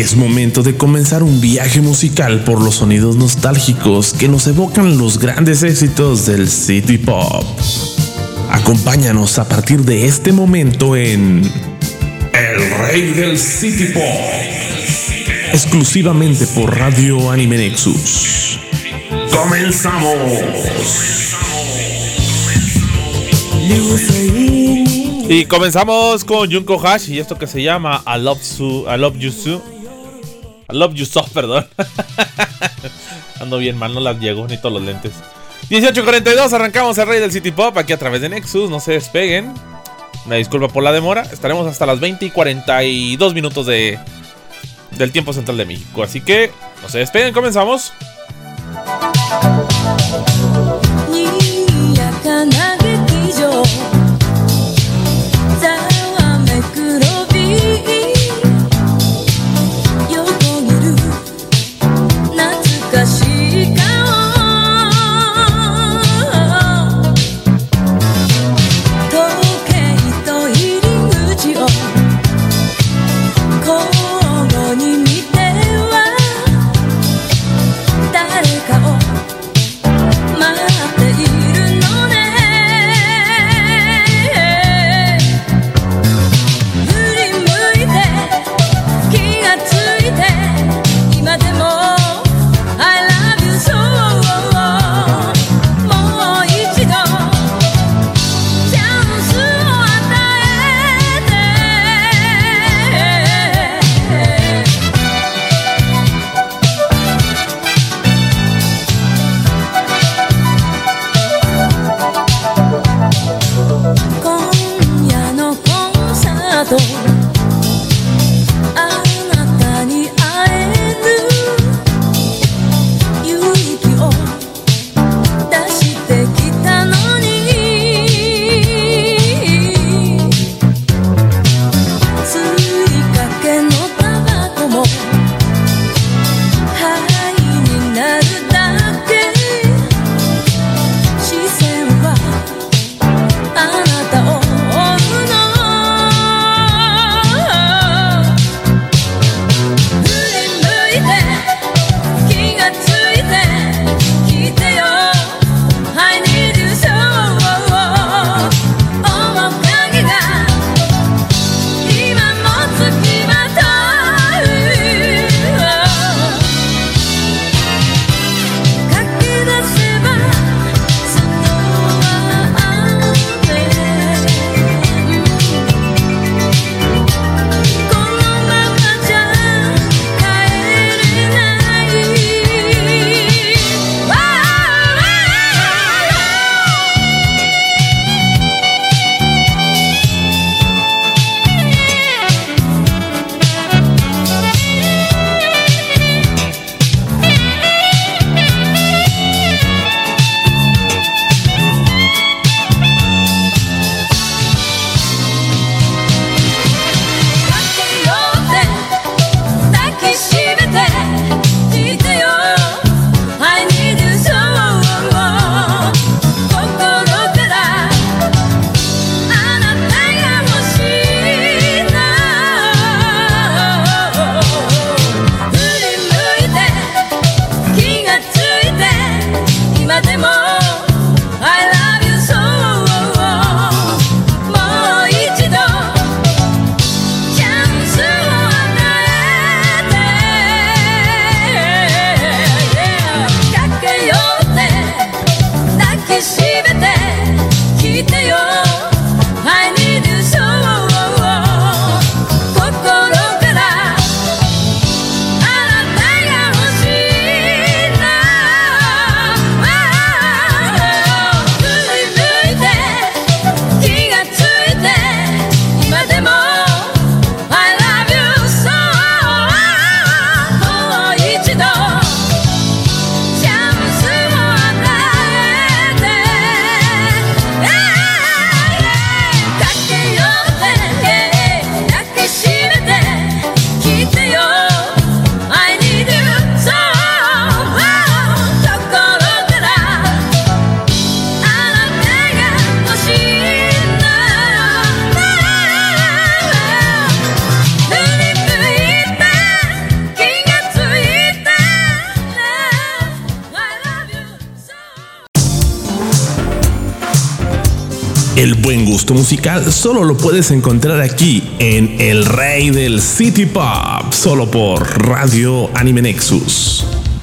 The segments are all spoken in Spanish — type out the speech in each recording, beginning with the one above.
Es momento de comenzar un viaje musical por los sonidos nostálgicos que nos evocan los grandes éxitos del City Pop. Acompáñanos a partir de este momento en El Rey del City Pop, exclusivamente por Radio Anime Nexus. ¡Comenzamos! Y comenzamos con Junko Hash y esto que se llama I Love You So, perdón. Ando bien mal, no las llego, ni todos los lentes. 18:42, arrancamos el Rey del City Pop aquí a través de Nexus, no se despeguen. Una disculpa por la demora, estaremos hasta las 20:42 minutos del tiempo central de México. Así que no se despeguen, comenzamos. El buen gusto musical solo lo puedes encontrar aquí en El Rey del City Pop, solo por Radio Anime Nexus.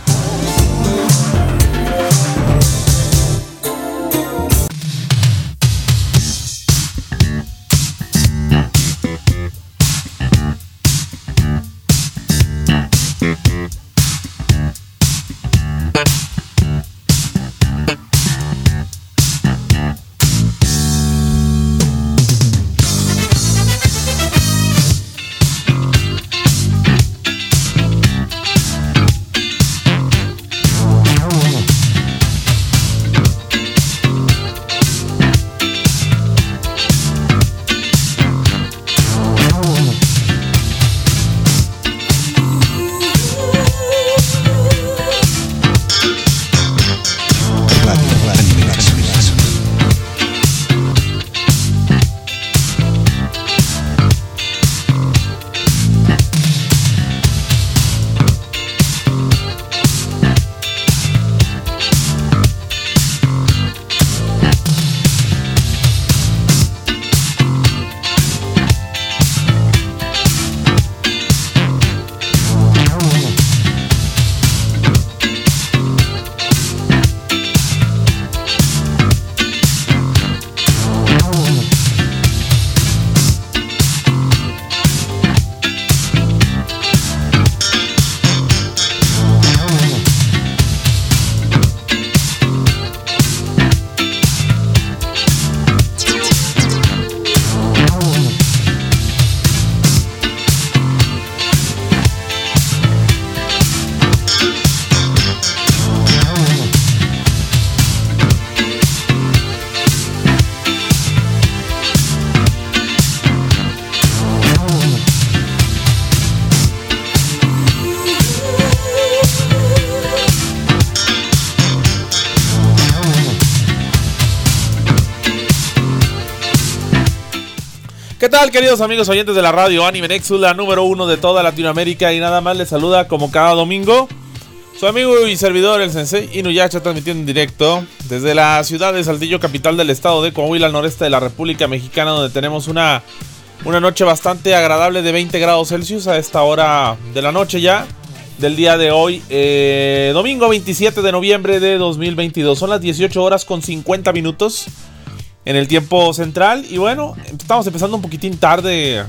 ¿Qué tal, queridos amigos oyentes de la radio Anime Nexus, la número 1 de toda Latinoamérica? Y nada más les saluda como cada domingo su amigo y servidor, el Sensei Inuyasha, transmitiendo en directo desde la ciudad de Saltillo, capital del estado de Coahuila, al noreste de la República Mexicana, donde tenemos una noche bastante agradable de 20 grados Celsius a esta hora de la noche ya, del día de hoy, domingo 27 de noviembre de 2022. Son las 18 horas con 50 minutos en el tiempo central. Y bueno, estamos empezando un poquitín tarde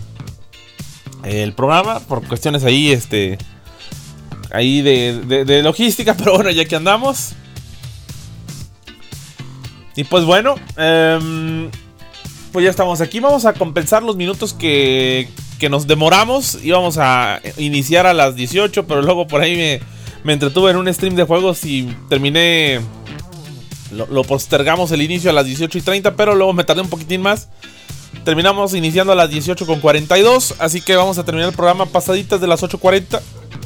el programa por cuestiones ahí de logística, pero bueno, ya que andamos. Y pues bueno, pues ya estamos aquí. Vamos a compensar los minutos que nos demoramos. Íbamos a iniciar a las 18, pero luego por ahí me entretuve en un stream de juegos y terminé. Lo postergamos el inicio a las 18:30, pero luego me tardé un poquitín más. Terminamos iniciando a las 18:42, así que vamos a terminar el programa pasaditas de las 8:40.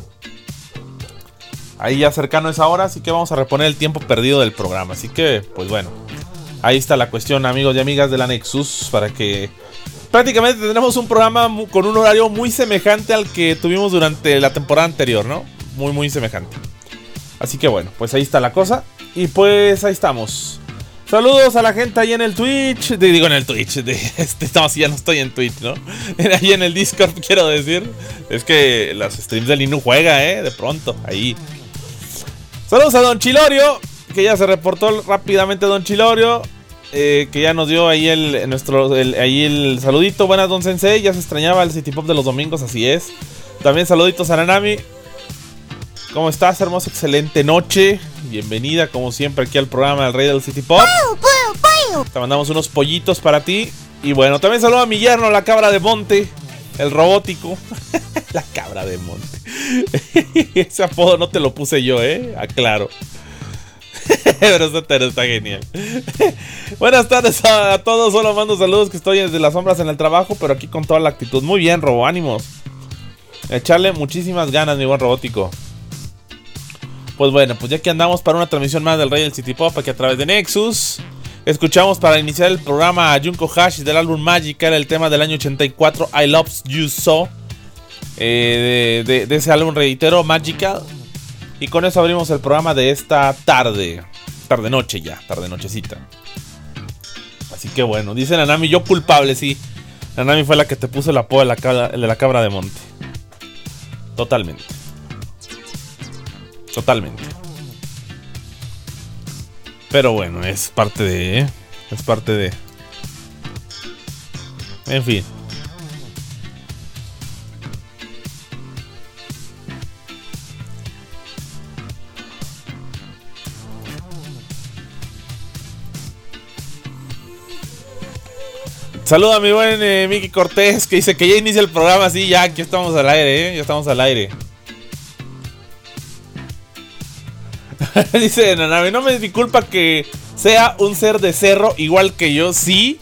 Ahí ya cercano a esa hora, así que vamos a reponer el tiempo perdido del programa. Así que, pues bueno, ahí está la cuestión, amigos y amigas de la Nexus, para que prácticamente tendremos un programa con un horario muy semejante al que tuvimos durante la temporada anterior, ¿no? Muy, muy semejante. Así que bueno, pues ahí está la cosa. Y pues ahí estamos. Saludos a la gente ahí en el Twitch. Digo en el Twitch. No, si ya no estoy en Twitch, ¿no? Ahí en el Discord, quiero decir. Es que los streams del Inu juega, de pronto. Ahí. Saludos a Don Chilorio, que ya se reportó rápidamente Don Chilorio. Que ya nos dio ahí el saludito. Buenas, Don Sensei. Ya se extrañaba el City Pop de los domingos, así es. También saluditos a Nanami. ¿Cómo estás, hermosa? Excelente noche. Bienvenida, como siempre, aquí al programa del Rey del City Pop. Te mandamos unos pollitos para ti. Y bueno, también saludo a mi yerno, la cabra de monte, el robótico. La cabra de monte. Ese apodo no te lo puse yo, aclaro. Pero está genial. Buenas tardes a todos. Solo mando saludos, que estoy desde las sombras en el trabajo, pero aquí con toda la actitud. Muy bien, Robo, ánimos. Echarle muchísimas ganas, mi buen robótico. Pues bueno, pues ya que andamos para una transmisión más del Rey del City Pop aquí a través de Nexus, escuchamos para iniciar el programa a Junko Hashi del álbum Magical, el tema del año 84, I Love You So, de ese álbum, reitero, Magical. Y con eso abrimos el programa de esta tarde-nochecita. Así que bueno, dice Nanami, yo culpable, sí. Nanami fue la que te puso el apodo de la cabra de monte. Totalmente. Totalmente. Pero bueno, es parte de... Es parte de... En fin. Saluda a mi buen Miki Cortés, que dice que ya inicia el programa. Sí, ya, aquí estamos al aire, ya estamos al aire. Dice Nanami, no me es mi culpa que sea un ser de cerro igual que yo. Sí,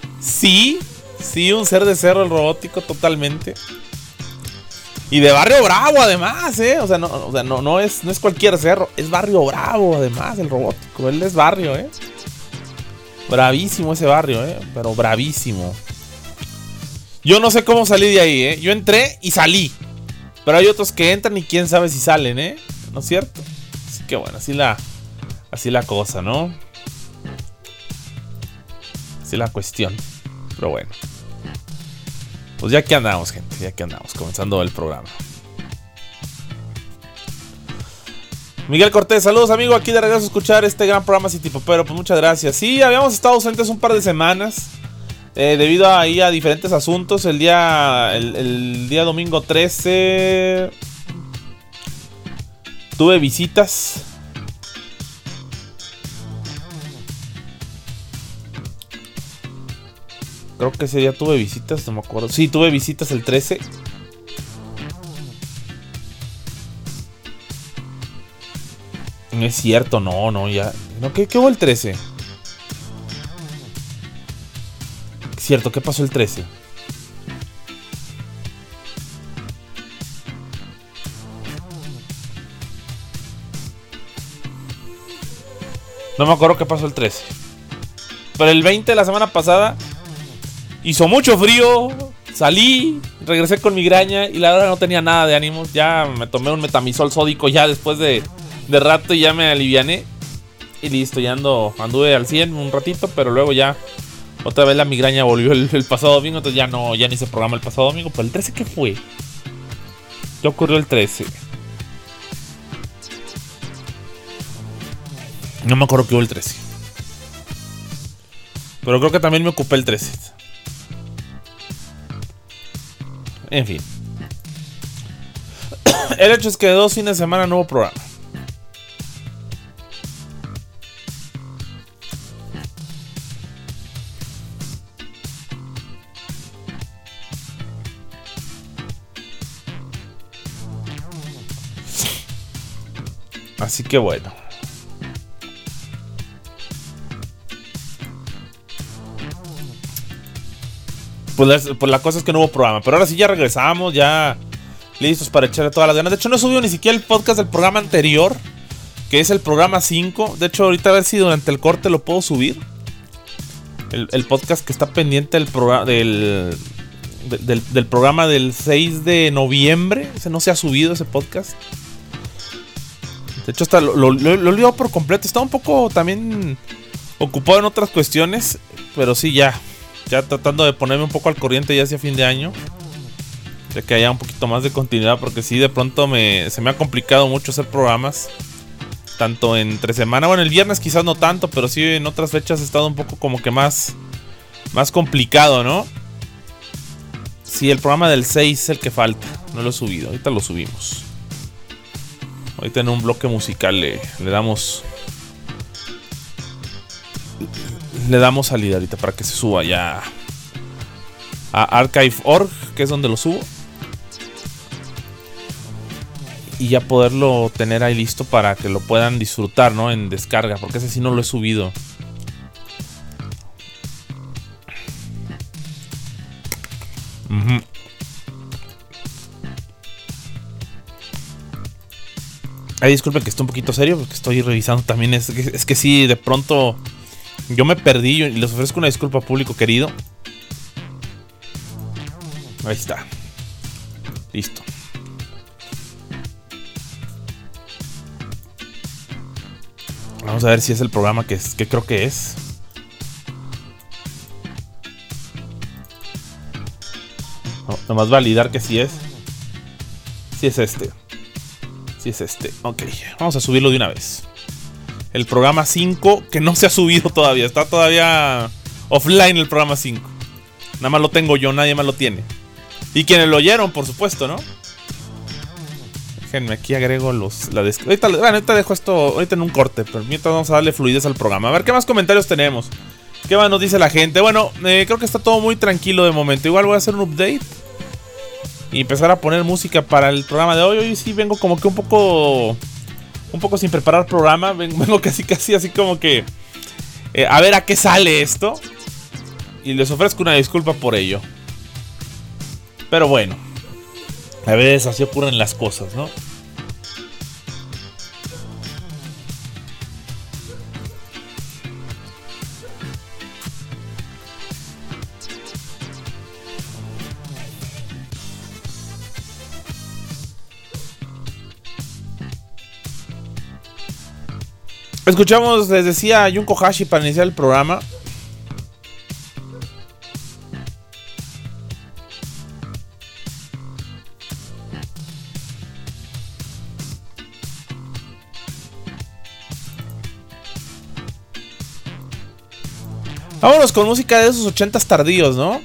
un ser de cerro el robótico, totalmente. Y de Barrio Bravo, además, O sea, no es cualquier cerro, es Barrio Bravo, además, el robótico. Él es barrio, Bravísimo ese barrio, pero bravísimo. Yo no sé cómo salí de ahí, Yo entré y salí. Pero hay otros que entran y quién sabe si salen, ¿No es cierto? Así que bueno, así la cosa, ¿no? Así la cuestión. Pero bueno. Pues ya que andamos, gente. Ya que andamos, comenzando el programa. Miguel Cortés, saludos amigo, aquí de regreso a escuchar este gran programa City Popero, pues muchas gracias. Sí, habíamos estado ausentes un par de semanas debido a diferentes asuntos. El día domingo 13 tuve visitas. Creo que ese día tuve visitas, no me acuerdo. Sí, tuve visitas el 13. No es cierto, no, ya. No, ¿qué hubo el 13? Es cierto, ¿qué pasó el 13? No me acuerdo qué pasó el 13. Pero el 20 de la semana pasada hizo mucho frío. Salí, regresé con migraña y la verdad no tenía nada de ánimos. Ya me tomé un metamizol sódico ya después de rato y ya me aliviané. Y listo, ya anduve al 100 un ratito, pero luego ya otra vez la migraña volvió el pasado domingo. Entonces ya no hice programa el pasado domingo. Pero el 13, ¿qué fue? ¿Qué ocurrió el 13? No me acuerdo qué hubo el 13. Pero creo que también me ocupé el 13. En fin. El hecho es que 2 fines de semana no hubo programa. Así que bueno. Pues la cosa es que no hubo programa. Pero ahora sí ya regresamos, ya listos para echarle todas las ganas. De hecho no he subido ni siquiera el podcast del programa anterior, que es el programa 5. De hecho ahorita a ver si durante el corte lo puedo subir. El podcast que está pendiente del programa del 6 de noviembre. Ese no se ha subido, ese podcast. De hecho hasta lo he olvidado por completo. Estaba un poco también ocupado en otras cuestiones. Pero sí, ya tratando de ponerme un poco al corriente ya hacia fin de año. Ya que haya un poquito más de continuidad. Porque sí, de pronto se me ha complicado mucho hacer programas. Tanto entre semana. Bueno, el viernes quizás no tanto. Pero sí en otras fechas ha estado un poco como que más complicado, ¿no? Sí, el programa del 6 es el que falta. No lo he subido. Ahorita lo subimos. Ahorita en un bloque musical le damos salida ahorita para que se suba ya a archive.org, que es donde lo subo. Y ya poderlo tener ahí listo para que lo puedan disfrutar, ¿no? En descarga, porque ese sí no lo he subido. Ay, disculpen que esté un poquito serio porque estoy revisando también. Es que sí, de pronto yo me perdí y les ofrezco una disculpa, público querido. Ahí está. Listo. Vamos a ver si es el programa que creo que es. Nomás validar que sí es. Sí es este. Sí es este. Ok, vamos a subirlo de una vez. El programa 5, que no se ha subido todavía. Está todavía offline el programa 5. Nada más lo tengo yo, nadie más lo tiene. Y quienes lo oyeron, por supuesto, ¿no? Déjenme aquí agrego la descripción. Ahorita dejo esto ahorita en un corte. Pero mientras vamos a darle fluidez al programa. A ver, ¿qué más comentarios tenemos? ¿Qué más nos dice la gente? Bueno, creo que está todo muy tranquilo de momento. Igual voy a hacer un update y empezar a poner música para el programa de hoy. Hoy sí vengo como que un poco sin preparar programa. Vengo casi así como que a ver a qué sale esto. Y les ofrezco una disculpa por ello. Pero bueno, a veces así ocurren las cosas, ¿no? Escuchamos, les decía, Junko Hashi para iniciar el programa. Vámonos con música de esos 80s tardíos, ¿no?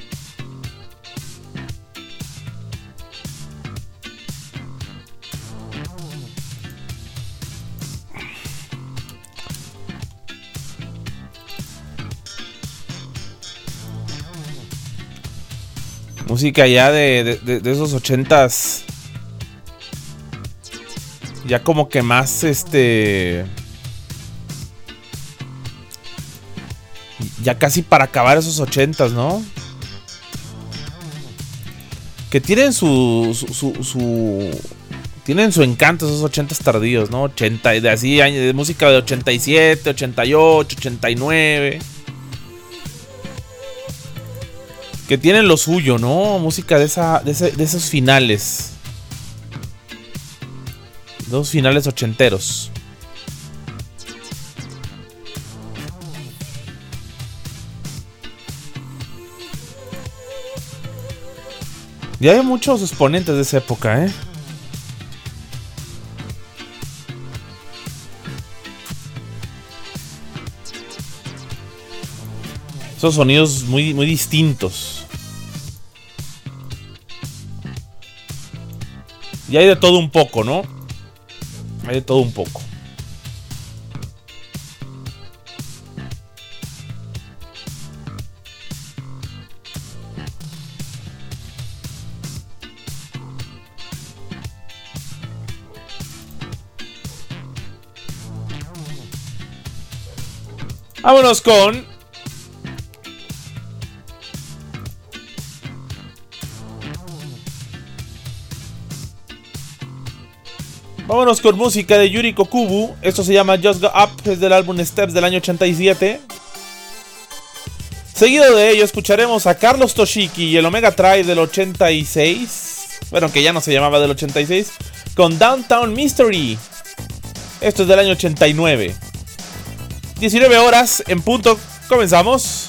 Música ya de esos 80s. Ya como que más ya casi para acabar esos 80s, ¿no? Que tienen tienen su encanto esos 80s tardíos, ¿no? 80, de música de 87, 88, 89. Que tienen lo suyo, ¿no? Música de esos finales. Dos finales ochenteros. Ya hay muchos exponentes de esa época, ¿eh? Esos sonidos muy, muy distintos. Y hay de todo un poco, ¿no? Hay de todo un poco. Vámonos con música de Yuri Kokubu. Esto se llama Just Go Up, es del álbum Steps del año 87. Seguido de ello escucharemos a Carlos Toshiki y el Omega Tribe del 86. Bueno, que ya no se llamaba del 86. Con Downtown Mystery. Esto es del año 89. 19 horas en punto. Comenzamos.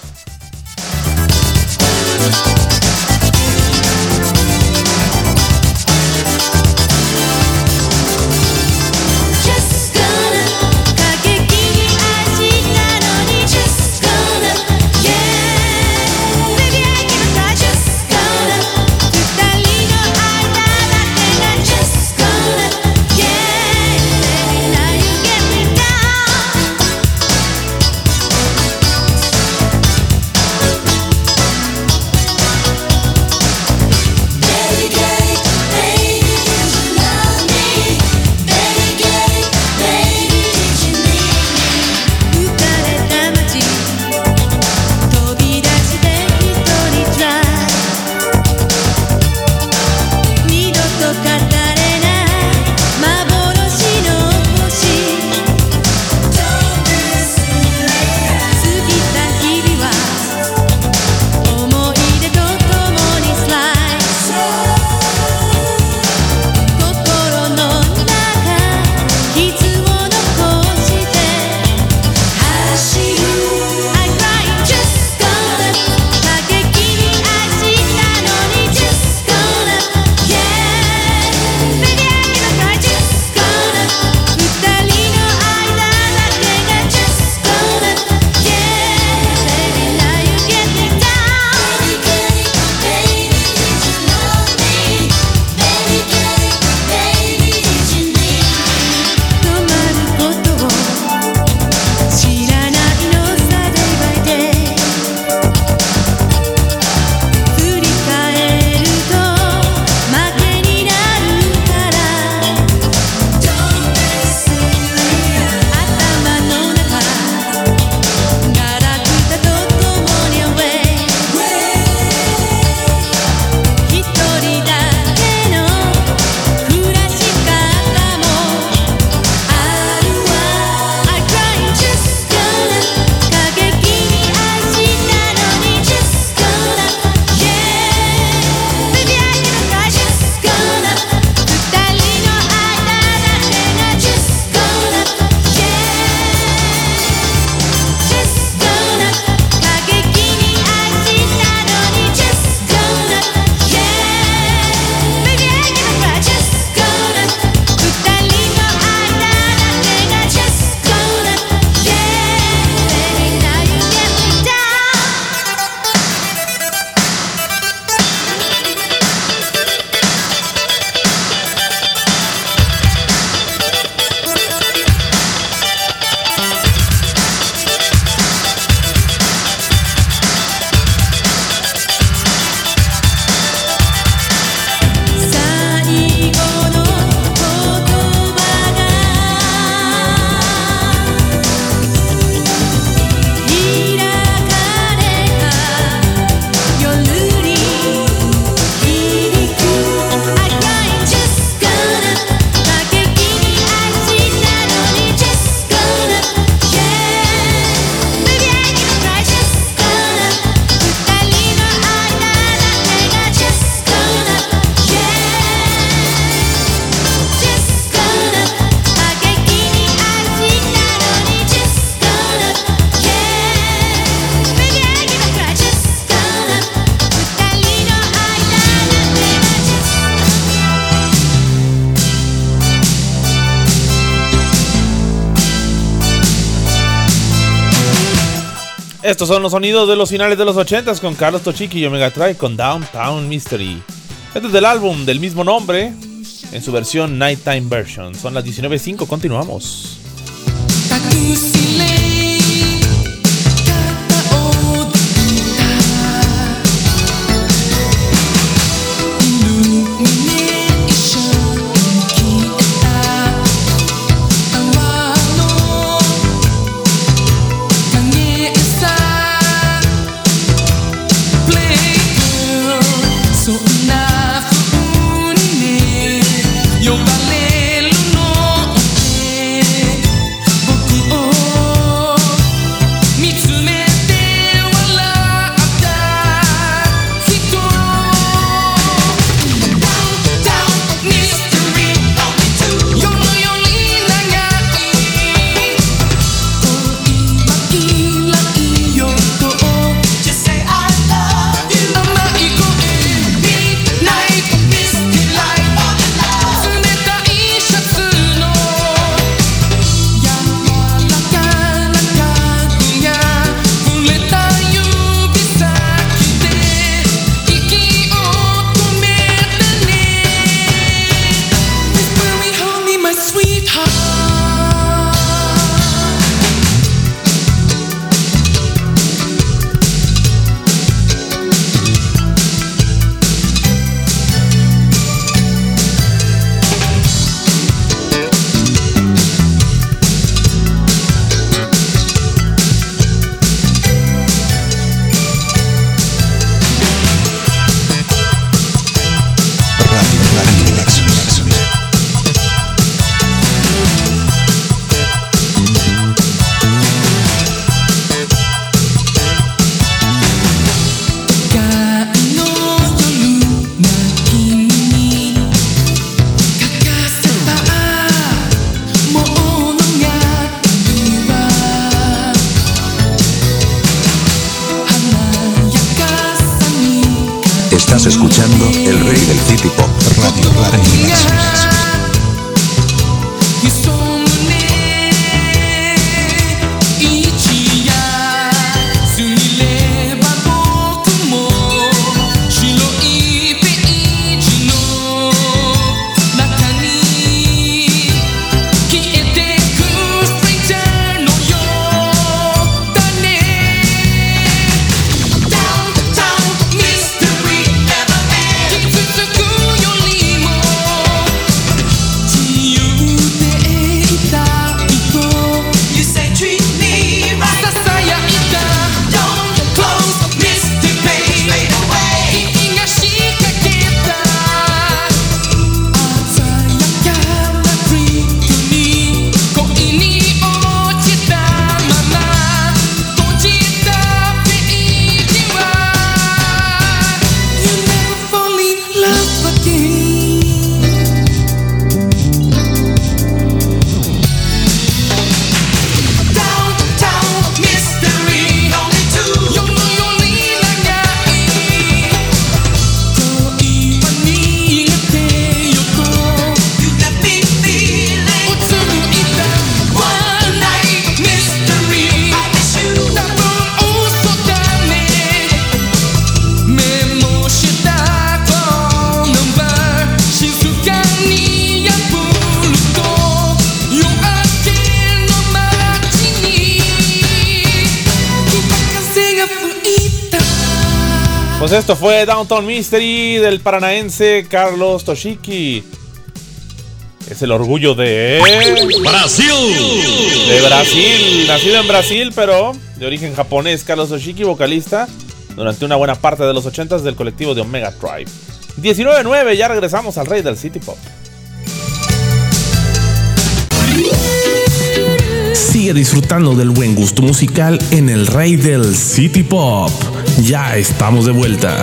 Estos son los sonidos de los finales de los 80s con Carlos Tochiki y Omega Tribe con Downtown Mystery. Este es del álbum del mismo nombre, en su versión Nighttime Version. Son las 19:05, continuamos. Estás escuchando El Rey del City Pop, Radio Relax. Pues esto fue Downtown Mystery del paranaense Carlos Tochiki. Es el orgullo de Brasil. De Brasil, nacido en Brasil, pero de origen japonés. Carlos Tochiki, vocalista durante una buena parte de los 80s del colectivo de Omega Tribe. 19:09, ya regresamos al Rey del City Pop. Sigue disfrutando del buen gusto musical en el Rey del City Pop. Ya estamos de vuelta.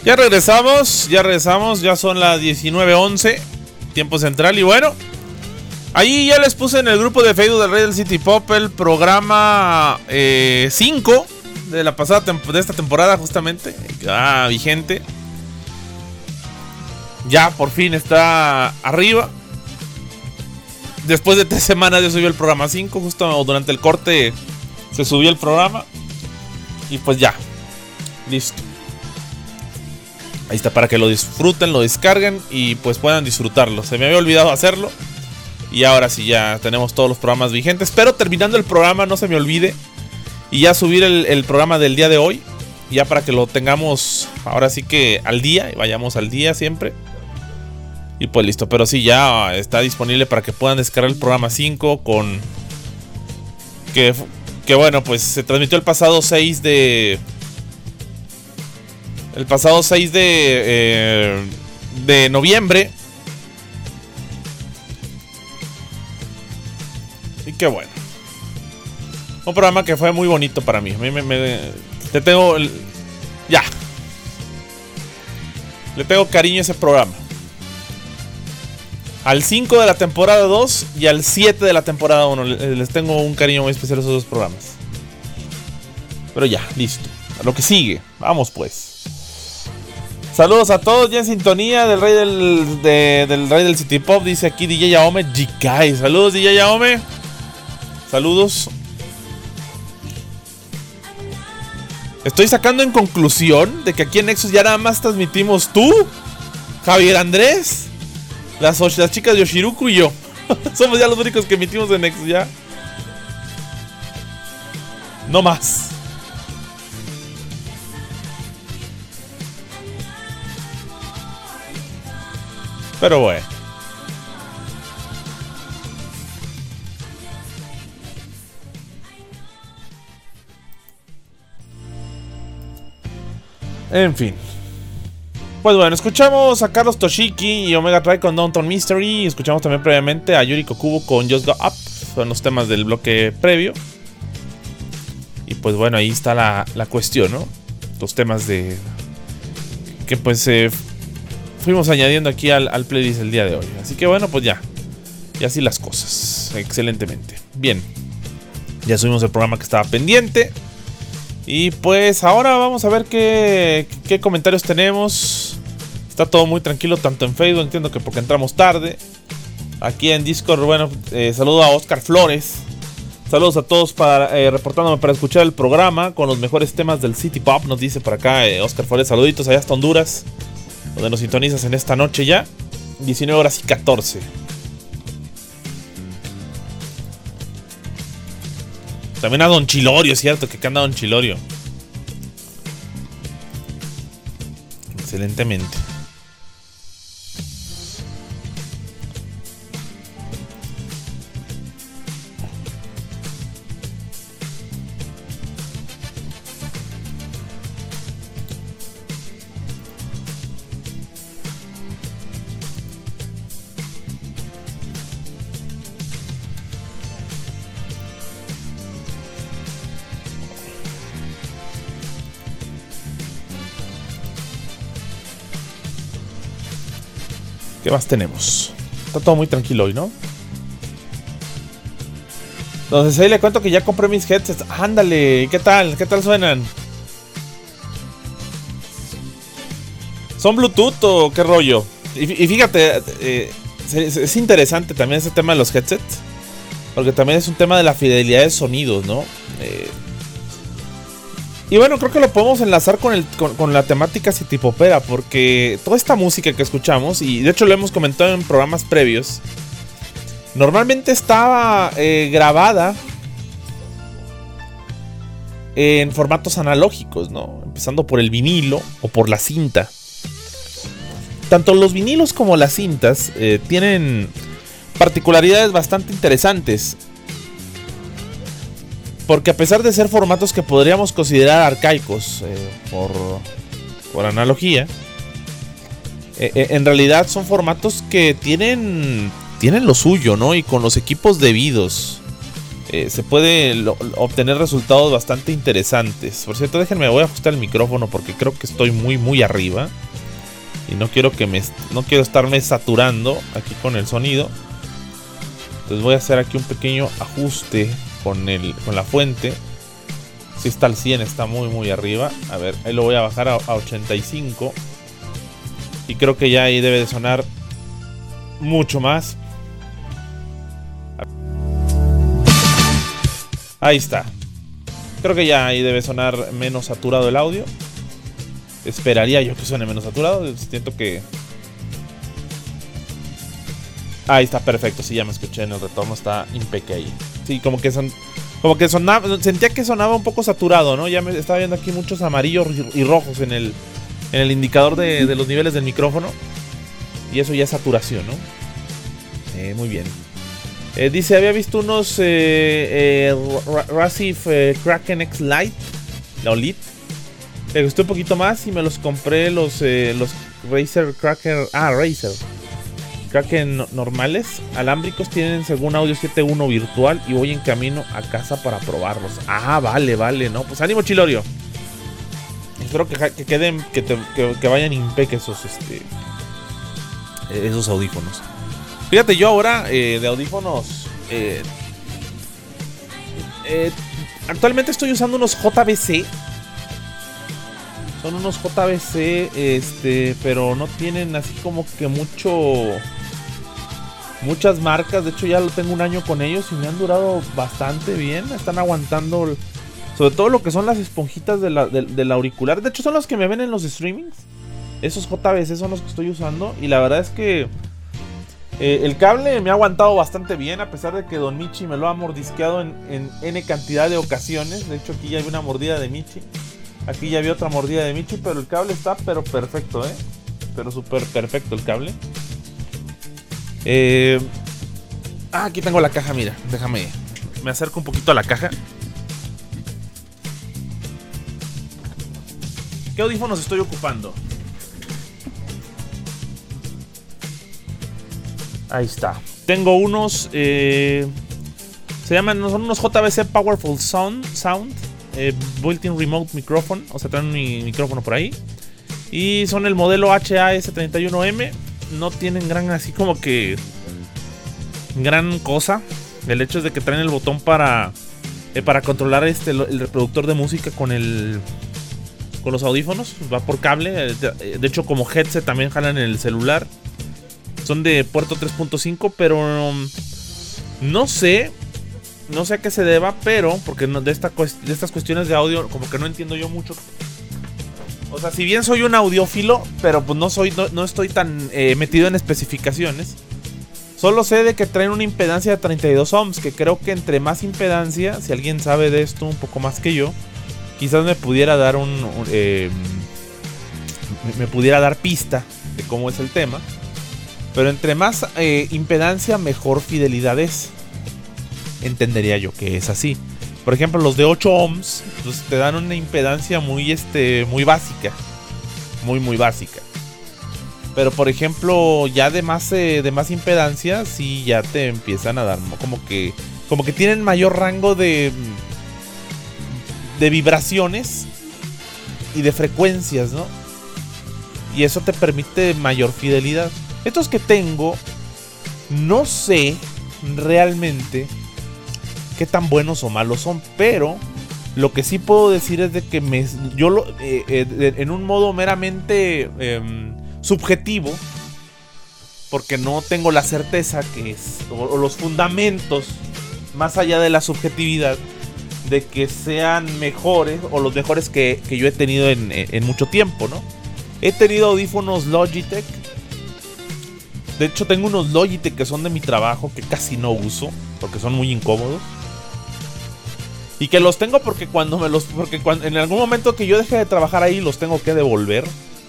Ya regresamos, ya son las 19:11, tiempo central. Y bueno, ahí ya les puse en el grupo de Facebook del Rey del City Pop el programa 5 de la pasada de esta temporada, justamente, vigente. Ya por fin está arriba. Después de 3 semanas ya subió el programa 5. Justo durante el corte se subió el programa. Y pues ya, listo. Ahí está para que lo disfruten, lo descarguen y pues puedan disfrutarlo. Se me había olvidado hacerlo. Y ahora sí ya tenemos todos los programas vigentes. Pero terminando el programa, no se me olvide. Y ya subir el programa del día de hoy. Ya para que lo tengamos ahora sí que al día. Y vayamos al día siempre. Y pues listo. Pero sí, ya está disponible para que puedan descargar el programa 5 con... Que bueno, pues se transmitió el pasado 6 de... El pasado 6 de noviembre. Y qué bueno. Un programa que fue muy bonito para mí. A mí le tengo... Ya. Le tengo cariño a ese programa. Al 5 de la temporada 2 y al 7 de la temporada 1. Les tengo un cariño muy especial a esos dos programas. Pero ya, listo. A lo que sigue. Vamos pues. Saludos a todos, ya en sintonía del Rey del Rey del City Pop. Dice aquí DJ Yaome Jikai. Saludos, DJ Yaome. Saludos. Estoy sacando en conclusión de que aquí en Nexus ya nada más transmitimos tú, Javier Andrés, las chicas de Yoshiruku y yo. Somos ya los únicos que emitimos en Nexus ya. No más. Pero bueno. En fin. Pues bueno, escuchamos a Carlos Toshiki y Omega Try con Downtown Mystery. Escuchamos también previamente a Yuri Kokubo con Just Go Up. Son los temas del bloque previo. Y pues bueno, ahí está la cuestión, ¿no? Los temas de... que pues fuimos añadiendo aquí al playlist el día de hoy. Así que bueno, pues ya. Y así las cosas. Excelentemente. Bien. Ya subimos el programa que estaba pendiente. Y pues ahora vamos a ver qué comentarios tenemos. Está todo muy tranquilo tanto en Facebook. Entiendo que porque entramos tarde. Aquí en Discord, bueno, saludo a Oscar Flores. Saludos a todos reportándome para escuchar el programa con los mejores temas del City Pop. Nos dice por acá Oscar Flores. Saluditos allá hasta Honduras, donde nos sintonizas en esta noche ya. 19:14. También a Don Chilorio, cierto, que anda Don Chilorio. Excelentemente. ¿Qué más tenemos? Está todo muy tranquilo hoy, ¿no? Entonces ahí le cuento que ya compré mis headsets. Ándale, ¿qué tal? ¿Qué tal suenan? ¿Son Bluetooth o qué rollo? Y fíjate, es interesante también ese tema de los headsets. Porque también es un tema de la fidelidad de sonidos, ¿no? Y bueno, creo que lo podemos enlazar con la temática citipopera, porque toda esta música que escuchamos, y de hecho lo hemos comentado en programas previos, normalmente estaba grabada en formatos analógicos, ¿no? Empezando por el vinilo o por la cinta. Tanto los vinilos como las cintas tienen particularidades bastante interesantes. Porque a pesar de ser formatos que podríamos considerar arcaicos por analogía, en realidad son formatos que tienen lo suyo, ¿no? Y con los equipos debidos. se puede obtener resultados bastante interesantes. Por cierto, déjenme, voy a ajustar el micrófono porque creo que estoy muy arriba. Y no quiero estarme saturando aquí con el sonido. Entonces voy a hacer aquí un pequeño ajuste con la fuente. Si está al 100, está muy arriba. A ver, ahí lo voy a bajar a 85. Y creo que ya ahí debe de sonar mucho más. Ahí está. Creo que ya ahí debe sonar menos saturado el audio. Esperaría yo que suene menos saturado. Siento que... Ahí está, perfecto. Sí, ya me escuché en el retorno. Está impecable. Sí, como que sonaba... Sentía que sonaba un poco saturado, ¿no? Ya me estaba viendo aquí muchos amarillos y rojos en el indicador de los niveles del micrófono. Y eso ya es saturación, ¿no? Muy bien. Dice, había visto unos Rasif Kraken X Lite, la Olite. Me gustó un poquito más y me los compré los Razer Kraken. Razer Kraken normales, alámbricos, tienen según audio 7.1 virtual y voy en camino a casa para probarlos. Vale, ¿no? Pues ánimo, Chilorio. Espero que queden, que vayan impeques esos audífonos. Fíjate, yo ahora de audífonos actualmente estoy usando unos JBC. Son unos JBC, pero no tienen así como que muchas marcas. De hecho ya lo tengo un año con ellos y me han durado bastante bien. Están aguantando sobre todo lo que son las esponjitas del auricular. De hecho son los que me ven en los streamings. Esos JBC son los que estoy usando. Y la verdad es que el cable me ha aguantado bastante bien, a pesar de que Don Michi me lo ha mordisqueado en N cantidad de ocasiones. De hecho aquí ya había una mordida de Michi. Aquí ya había otra mordida de Michi, pero el cable está perfecto, pero súper perfecto el cable. Aquí tengo la caja, mira. Me acerco un poquito a la caja. ¿Qué audífonos estoy ocupando? Ahí está. Tengo unos... son unos JBC Powerful Sound. Built-in Remote Microphone. O sea, traen mi micrófono por ahí. Y son el modelo HAS31M. No tienen así como que gran cosa. El hecho es de que traen el botón para controlar el reproductor de música con los audífonos. Va por cable. De hecho, como headset también jalan en el celular. Son de puerto 3.5, pero no sé a qué se deba, pero porque de estas cuestiones de audio como que no entiendo yo mucho. O sea, si bien soy un audiófilo, pero pues no estoy tan metido en especificaciones. Solo sé de que traen una impedancia de 32 ohms, que creo que entre más impedancia, si alguien sabe de esto un poco más que yo, quizás me pudiera dar me pudiera dar pista de cómo es el tema. Pero entre más impedancia, mejor fidelidad es. Entendería yo que es así. Por ejemplo, los de 8 ohms pues, te dan una impedancia muy básica. Muy básica. Pero por ejemplo, ya de más impedancia, sí ya te empiezan a dar como que tienen mayor rango de vibraciones y de frecuencias, ¿no? Y eso te permite mayor fidelidad. Estos que tengo, no sé realmente qué tan buenos o malos son, pero lo que sí puedo decir es de que en un modo meramente subjetivo, porque no tengo la certeza o los fundamentos más allá de la subjetividad de que sean mejores o los mejores que yo he tenido en mucho tiempo, ¿no? He tenido audífonos Logitech. De hecho tengo unos Logitech que son de mi trabajo que casi no uso porque son muy incómodos. Y que los tengo porque en algún momento que yo deje de trabajar ahí los tengo que devolver.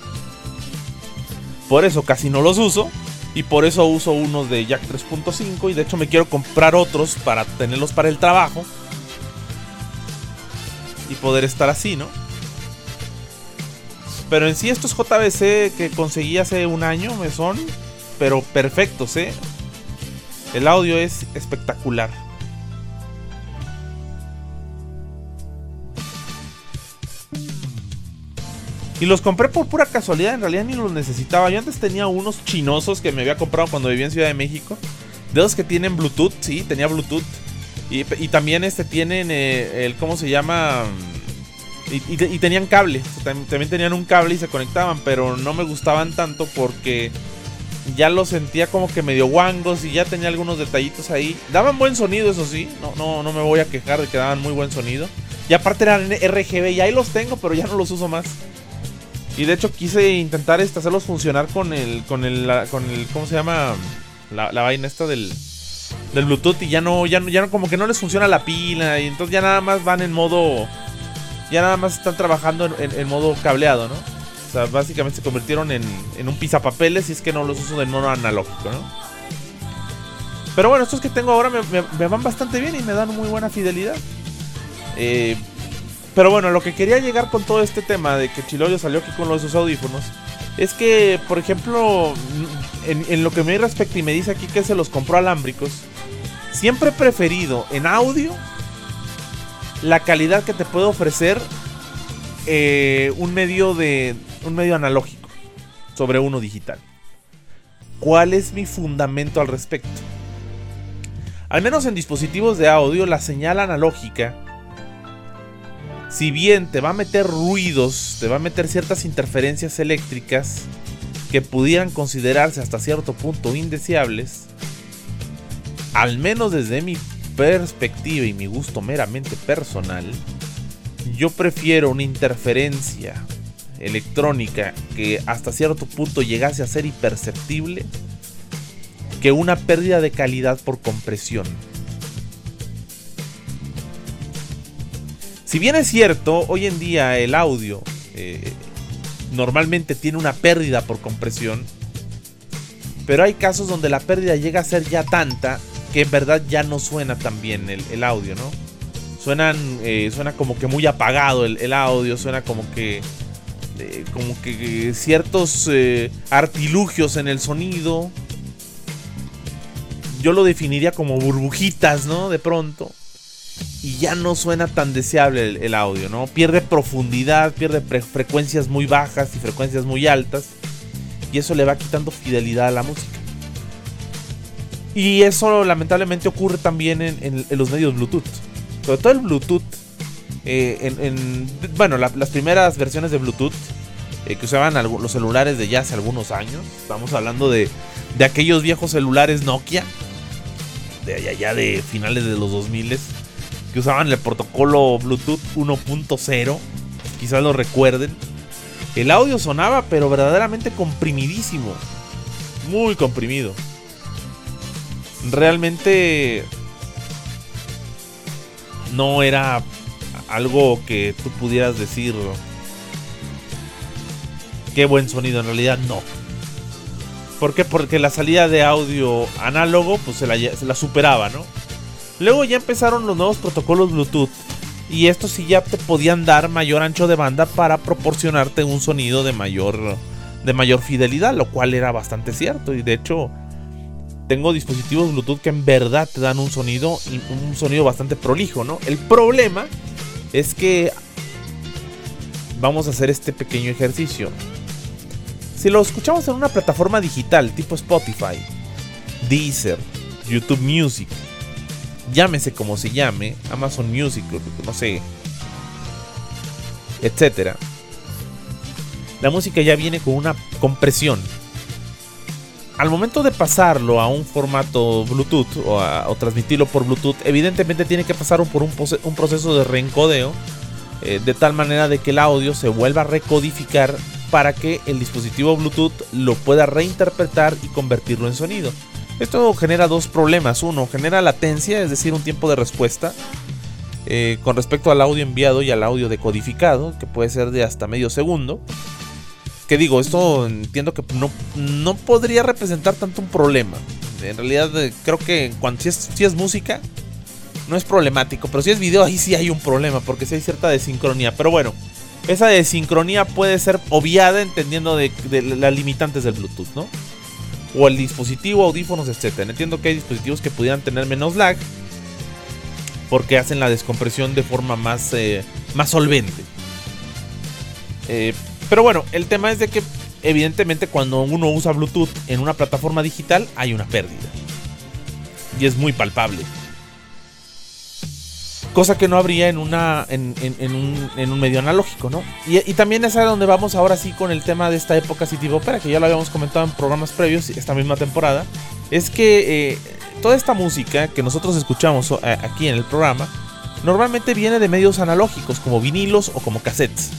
Por eso casi no los uso. Y por eso uso unos de jack 3.5. Y de hecho me quiero comprar otros para tenerlos para el trabajo. Y poder estar así, ¿no? Pero en sí estos JBC que conseguí hace un año me son... pero perfectos, El audio es espectacular. Y los compré por pura casualidad, en realidad ni los necesitaba. Yo antes tenía unos chinosos que me había comprado cuando vivía en Ciudad de México. De esos que tienen Bluetooth, sí, tenía Bluetooth. Y también tienen el, ¿cómo se llama? Y tenían cable, también tenían un cable y se conectaban, pero no me gustaban tanto porque ya los sentía como que medio guangos y ya tenía algunos detallitos ahí. Daban buen sonido, eso sí, no me voy a quejar de que daban muy buen sonido. Y aparte eran RGB y ahí los tengo, pero ya no los uso más. Y de hecho quise intentar hacerlos funcionar con el ¿cómo se llama? La vaina esta del Bluetooth y ya no como que no les funciona la pila y entonces ya nada más van en modo, ya nada más están trabajando en modo cableado, ¿no? O sea, básicamente se convirtieron en un pisapapeles y es que no los uso de modo analógico, ¿no? Pero bueno, estos que tengo ahora me van bastante bien y me dan muy buena fidelidad. Pero bueno, lo que quería llegar con todo este tema de que Chilorio salió aquí con los de sus audífonos es que, por ejemplo, en lo que me respecta y me dice aquí que se los compró alámbricos, siempre he preferido en audio la calidad que te puede ofrecer un medio analógico sobre uno digital. ¿Cuál es mi fundamento al respecto? Al menos en dispositivos de audio, la señal analógica, si bien te va a meter ruidos, te va a meter ciertas interferencias eléctricas que pudieran considerarse hasta cierto punto indeseables, al menos desde mi perspectiva y mi gusto meramente personal, yo prefiero una interferencia electrónica que hasta cierto punto llegase a ser imperceptible que una pérdida de calidad por compresión. Si bien es cierto, hoy en día el audio normalmente tiene una pérdida por compresión, pero hay casos donde la pérdida llega a ser ya tanta que en verdad ya no suena tan bien el audio, ¿no? Suena como que muy apagado el audio, suena como que ciertos artilugios en el sonido. Yo lo definiría como burbujitas, ¿no? De pronto. Y ya no suena tan deseable el audio, ¿no? Pierde profundidad, pierde frecuencias muy bajas y frecuencias muy altas. Y eso le va quitando fidelidad a la música. Y eso lamentablemente ocurre también en los medios Bluetooth. Sobre todo el Bluetooth. Bueno, las primeras versiones de Bluetooth que usaban los celulares de ya hace algunos años. Estamos hablando de aquellos viejos celulares Nokia. De allá de finales de los 2000, que usaban el protocolo Bluetooth 1.0. Quizás lo recuerden. El audio sonaba pero verdaderamente comprimidísimo. Muy comprimido. Realmente no era algo que tú pudieras decir qué buen sonido. En realidad no. ¿Por qué? Porque la salida de audio análogo pues se la superaba, ¿no? Luego ya empezaron los nuevos protocolos Bluetooth y estos sí ya te podían dar mayor ancho de banda para proporcionarte un sonido de mayor fidelidad, lo cual era bastante cierto. Y de hecho tengo dispositivos Bluetooth que en verdad te dan un sonido bastante prolijo, ¿no? El problema es que vamos a hacer este pequeño ejercicio. Si lo escuchamos en una plataforma digital tipo Spotify, Deezer, YouTube Music, llámese como se llame, Amazon Music, no sé, etcétera, la música ya viene con una compresión. Al momento de pasarlo a un formato Bluetooth o transmitirlo por Bluetooth, evidentemente tiene que pasar por un proceso de reencodeo, de tal manera de que el audio se vuelva a recodificar para que el dispositivo Bluetooth lo pueda reinterpretar y convertirlo en sonido. Esto genera dos problemas. Uno, genera latencia, es decir, un tiempo de respuesta con respecto al audio enviado y al audio decodificado, que puede ser de hasta medio segundo. Que digo, esto entiendo que no podría representar tanto un problema. En realidad creo que si es música no es problemático, pero si es video ahí sí hay un problema, porque sí hay cierta desincronía. Pero bueno, esa desincronía puede ser obviada entendiendo de las limitantes del Bluetooth, ¿no? O el dispositivo, audífonos, etc. Entiendo que hay dispositivos que pudieran tener menos lag porque hacen la descompresión de forma más solvente. Pero bueno, el tema es de que evidentemente cuando uno usa Bluetooth en una plataforma digital hay una pérdida. Y es muy palpable. Cosa que no habría en un medio analógico, ¿no? Y también es a donde vamos ahora sí con el tema de esta época City Popera, que ya lo habíamos comentado en programas previos esta misma temporada. Es que toda esta música que nosotros escuchamos aquí en el programa normalmente viene de medios analógicos como vinilos o como cassettes.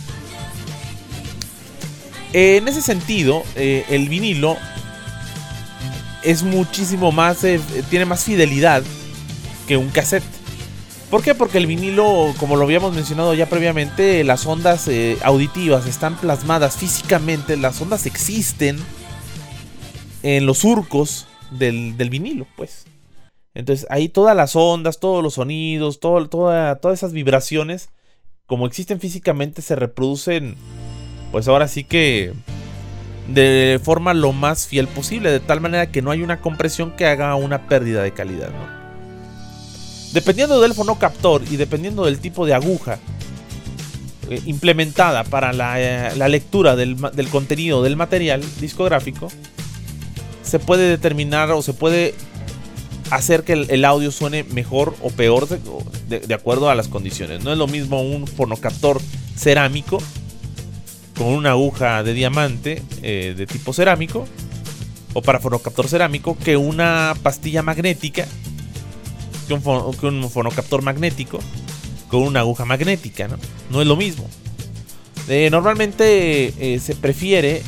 En ese sentido, el vinilo es muchísimo más, tiene más fidelidad que un cassette. ¿Por qué? Porque el vinilo, como lo habíamos mencionado ya previamente, las ondas auditivas están plasmadas físicamente, las ondas existen en los surcos del vinilo, pues. Entonces ahí todas las ondas, todos los sonidos, todas esas vibraciones, como existen físicamente, se reproducen, pues ahora sí que de forma lo más fiel posible, de tal manera que no hay una compresión que haga una pérdida de calidad, ¿no? Dependiendo del fonocaptor y dependiendo del tipo de aguja implementada para la lectura del contenido del material discográfico, se puede determinar o se puede hacer que el audio suene mejor o peor de acuerdo a las condiciones. No es lo mismo un fonocaptor cerámico con una aguja de diamante de tipo cerámico o para fonocaptor cerámico que una pastilla magnética, que un fonocaptor magnético con una aguja magnética, ¿no? No es lo mismo. Normalmente se prefiere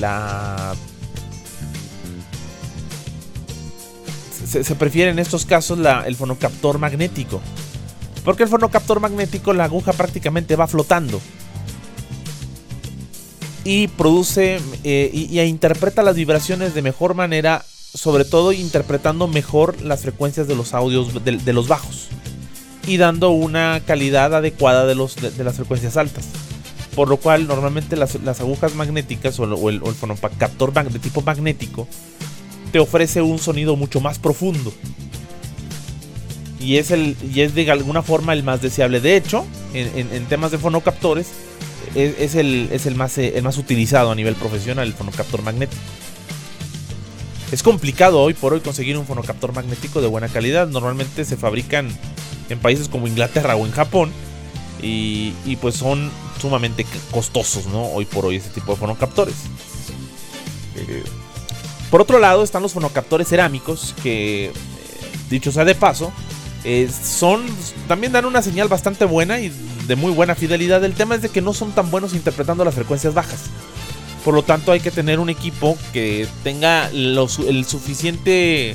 se prefiere en estos casos el fonocaptor magnético, porque el fonocaptor magnético, la aguja prácticamente va flotando y produce y interpreta las vibraciones de mejor manera, sobre todo interpretando mejor las frecuencias de los audios de los bajos y dando una calidad adecuada de las frecuencias altas. Por lo cual normalmente las agujas magnéticas o el fonocaptor de tipo magnético te ofrece un sonido mucho más profundo y es de alguna forma el más deseable. De hecho, en temas de fonocaptores es el más utilizado a nivel profesional, el fonocaptor magnético. Es complicado hoy por hoy conseguir un fonocaptor magnético de buena calidad. Normalmente se fabrican en países como Inglaterra o en Japón y pues son sumamente costosos, ¿no? Hoy por hoy ese tipo de fonocaptores. Por otro lado están los fonocaptores cerámicos que, dicho sea de paso, también dan una señal bastante buena y de muy buena fidelidad. El tema es de que no son tan buenos interpretando las frecuencias bajas. Por lo tanto hay que tener un equipo que tenga la suficiente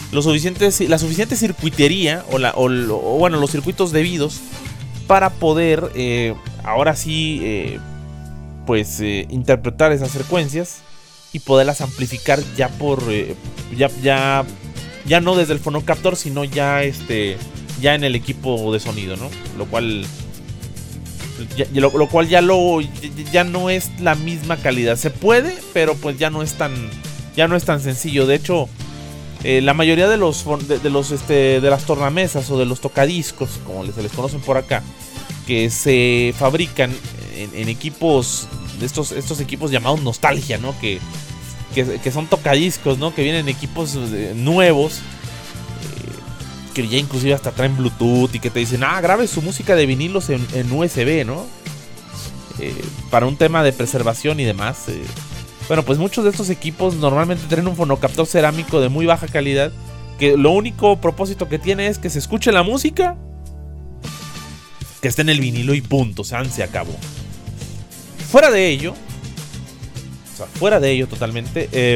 circuitería o los circuitos debidos para poder ahora sí interpretar esas frecuencias y poderlas amplificar ya no desde el fonocaptor, sino ya en el equipo de sonido, ¿no? Lo cual ya no es la misma calidad. Se puede, pero pues ya no es tan sencillo. De hecho, la mayoría de las tornamesas o de los tocadiscos, como se les conocen por acá, que se fabrican en equipos, estos equipos llamados nostalgia, ¿no? Que son tocadiscos, ¿no? Que vienen en equipos nuevos, que ya inclusive hasta traen Bluetooth y que te dicen, grabe su música de vinilos en USB, ¿no? Para un tema de preservación y demás. Bueno, pues muchos de estos equipos normalmente tienen un fonocaptor cerámico de muy baja calidad, que lo único propósito que tiene es que se escuche la música, que esté en el vinilo y punto, se acabó. Fuera de ello totalmente,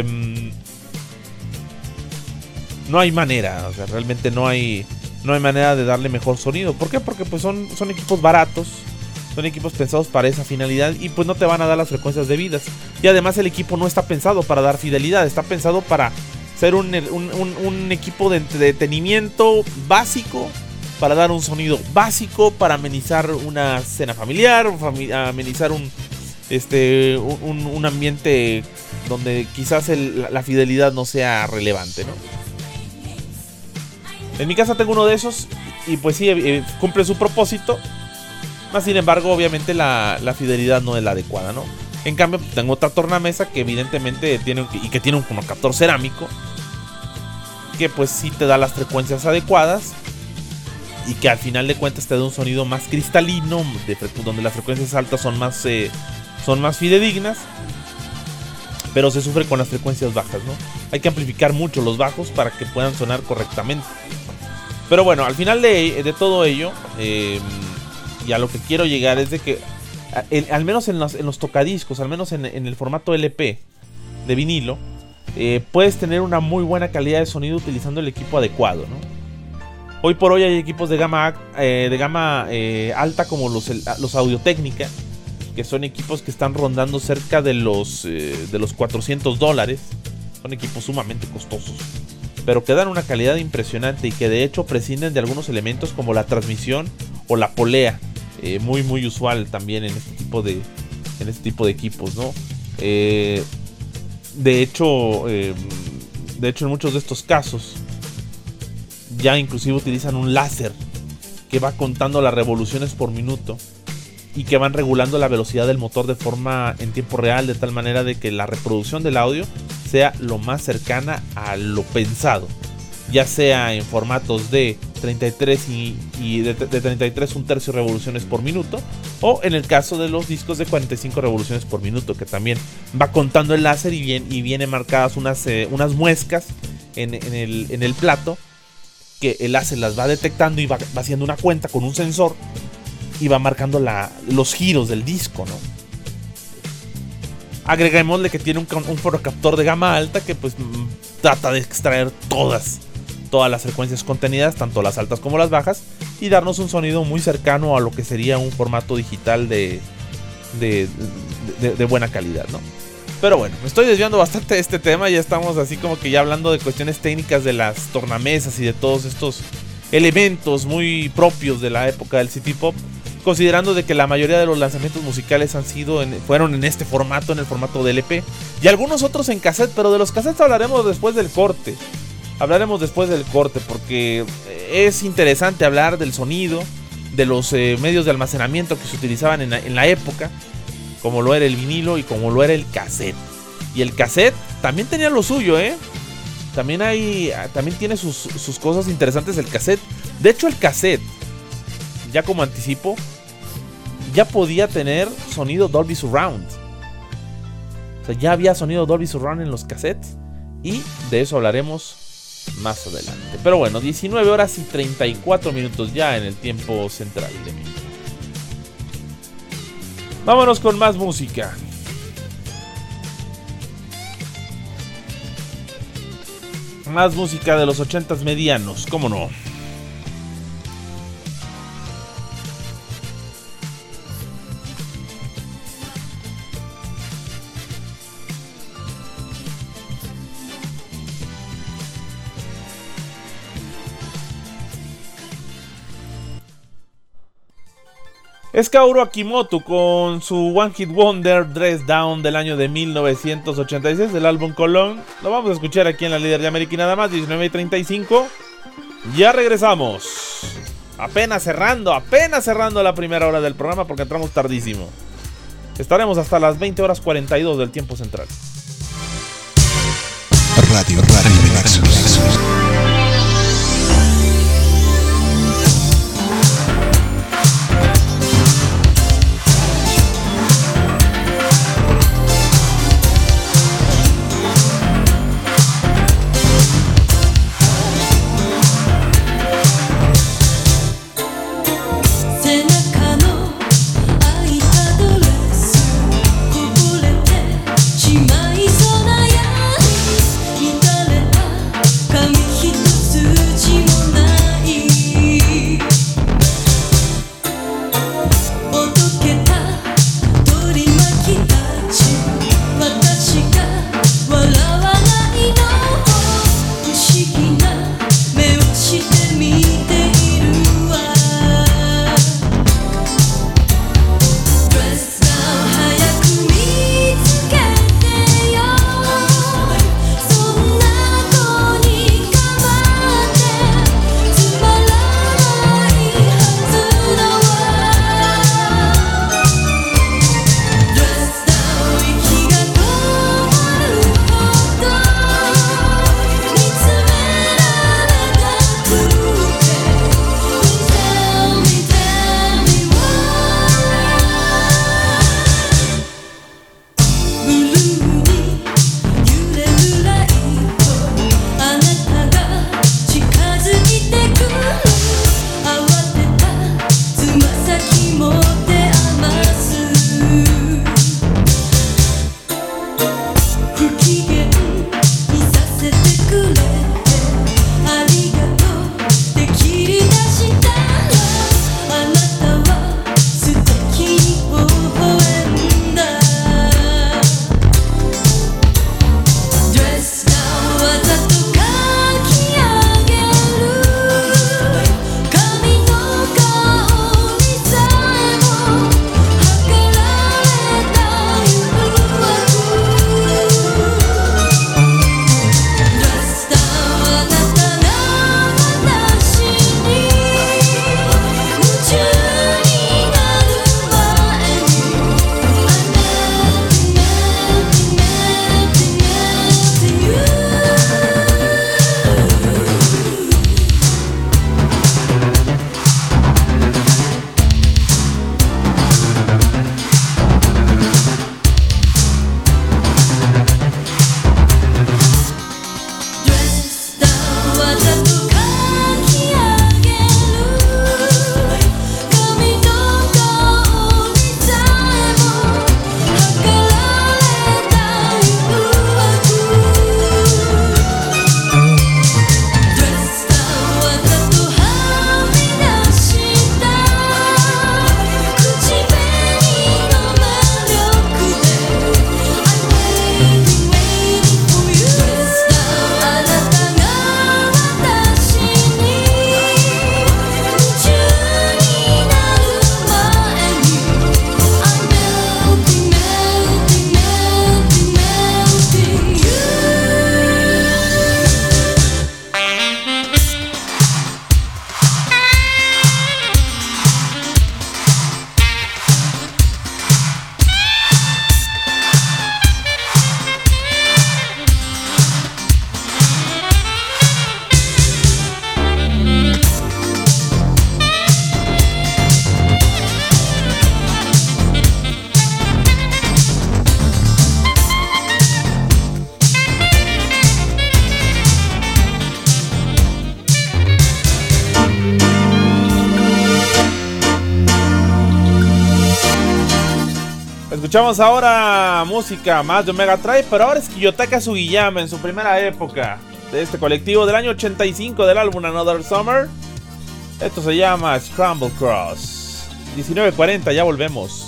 no hay manera, realmente no hay manera de darle mejor sonido. ¿Por qué? Porque pues son equipos baratos, son equipos pensados para esa finalidad y pues no te van a dar las frecuencias debidas. Y además el equipo no está pensado para dar fidelidad, está pensado para ser un equipo de entretenimiento básico, para dar un sonido básico, para amenizar una cena familiar, amenizar un ambiente donde quizás la fidelidad no sea relevante, ¿no? En mi casa tengo uno de esos y pues sí, cumple su propósito. Más sin embargo, obviamente la fidelidad no es la adecuada, ¿no? En cambio, tengo otra tornamesa que evidentemente tiene un conocaptor cerámico, que pues sí te da las frecuencias adecuadas y que al final de cuentas te da un sonido más cristalino, donde las frecuencias altas son más fidedignas, pero se sufre con las frecuencias bajas, ¿no? Hay que amplificar mucho los bajos para que puedan sonar correctamente. Pero bueno, al final de todo ello, y a lo que quiero llegar es de que al menos en los tocadiscos, al menos en el formato LP de vinilo, puedes tener una muy buena calidad de sonido utilizando el equipo adecuado, ¿no? Hoy por hoy hay equipos de gama alta como los Audio-Técnica, que son equipos que están rondando cerca de los $400. Son equipos sumamente costosos, pero que dan una calidad impresionante y que de hecho prescinden de algunos elementos como la transmisión o la polea, muy muy usual también en este tipo de equipos, ¿no? De hecho en muchos de estos casos ya inclusive utilizan un láser que va contando las revoluciones por minuto y que van regulando la velocidad del motor de forma en tiempo real, de tal manera de que la reproducción del audio sea lo más cercana a lo pensado, ya sea en formatos de 33 y de 33 1/3 revoluciones por minuto, o en el caso de los discos de 45 revoluciones por minuto, que también va contando el láser y viene marcadas unas muescas en el plato, que el láser las va detectando y va haciendo una cuenta con un sensor y va marcando los giros del disco, ¿no? Agreguémosle que tiene un fonocaptor de gama alta que pues trata de extraer todas las frecuencias contenidas, tanto las altas como las bajas, y darnos un sonido muy cercano a lo que sería un formato digital de buena calidad, ¿no? Pero bueno, me estoy desviando bastante de este tema. Ya estamos así como que ya hablando de cuestiones técnicas de las tornamesas y de todos estos elementos muy propios de la época del City Pop, considerando de que la mayoría de los lanzamientos musicales fueron en este formato, en el formato de LP, y algunos otros en cassette, pero de los cassettes hablaremos después del corte. Porque es interesante hablar del sonido, de los medios de almacenamiento que se utilizaban en la época, como lo era el vinilo y como lo era el cassette. Y el cassette también tenía lo suyo, También tiene sus cosas interesantes el cassette. De hecho, el cassette, ya como anticipo, ya podía tener sonido Dolby Surround. O sea, ya había sonido Dolby Surround en los cassettes, y de eso hablaremos más adelante. Pero bueno, 19 horas y 34 minutos ya en el tiempo central de México. Vámonos con más música. Más música de los 80s medianos, ¿cómo no? Es Kaoru Akimoto con su One Hit Wonder Dress Down del año de 1986 del álbum Cologne. Lo vamos a escuchar aquí en la Líder de América y nada más, 19:35. Ya regresamos. Apenas cerrando la primera hora del programa porque entramos tardísimo. Estaremos hasta las 20:42 del tiempo central. Radio Nexus. Come Escuchamos ahora música más de Omega Tribe, pero ahora es Kiyotaka Sugiyama en su primera época de este colectivo del año 85 del álbum Another Summer. Esto se llama Scramble Cross. 19:40, ya volvemos.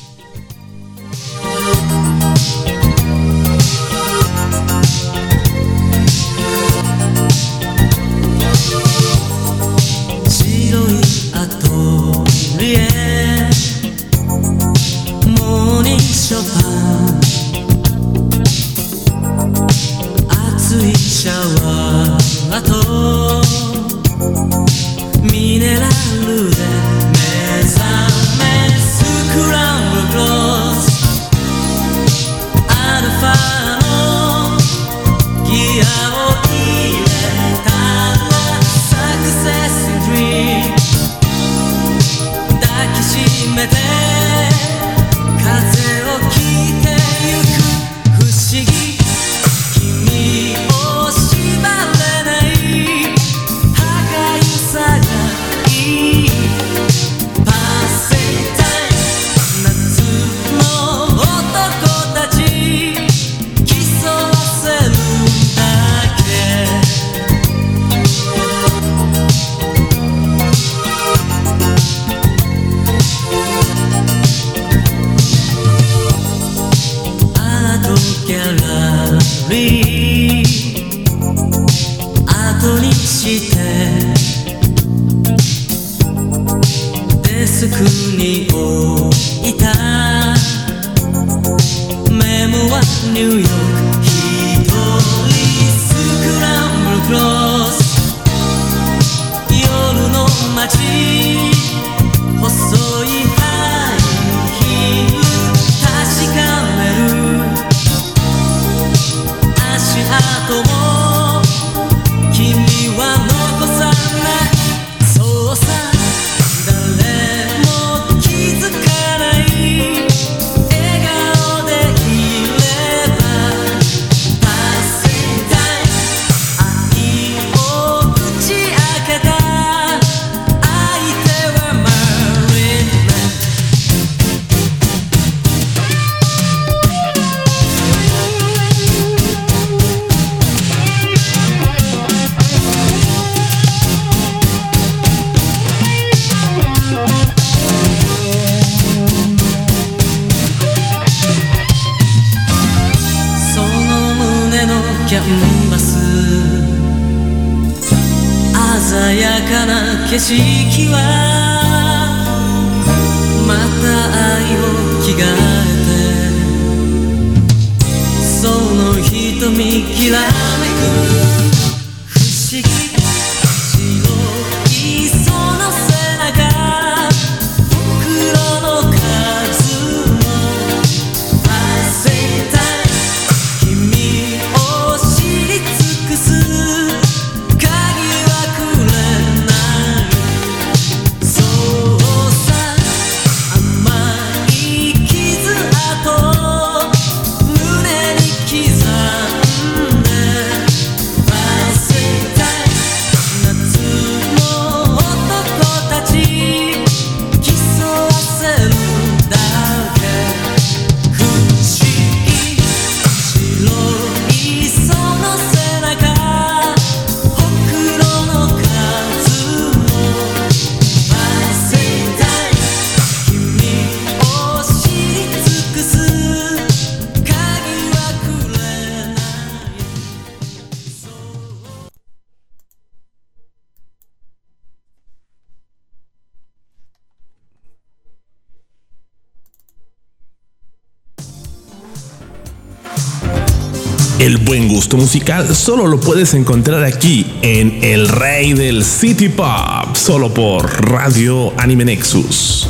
El buen gusto musical solo lo puedes encontrar aquí en El Rey del City Pop, solo por Radio Anime Nexus.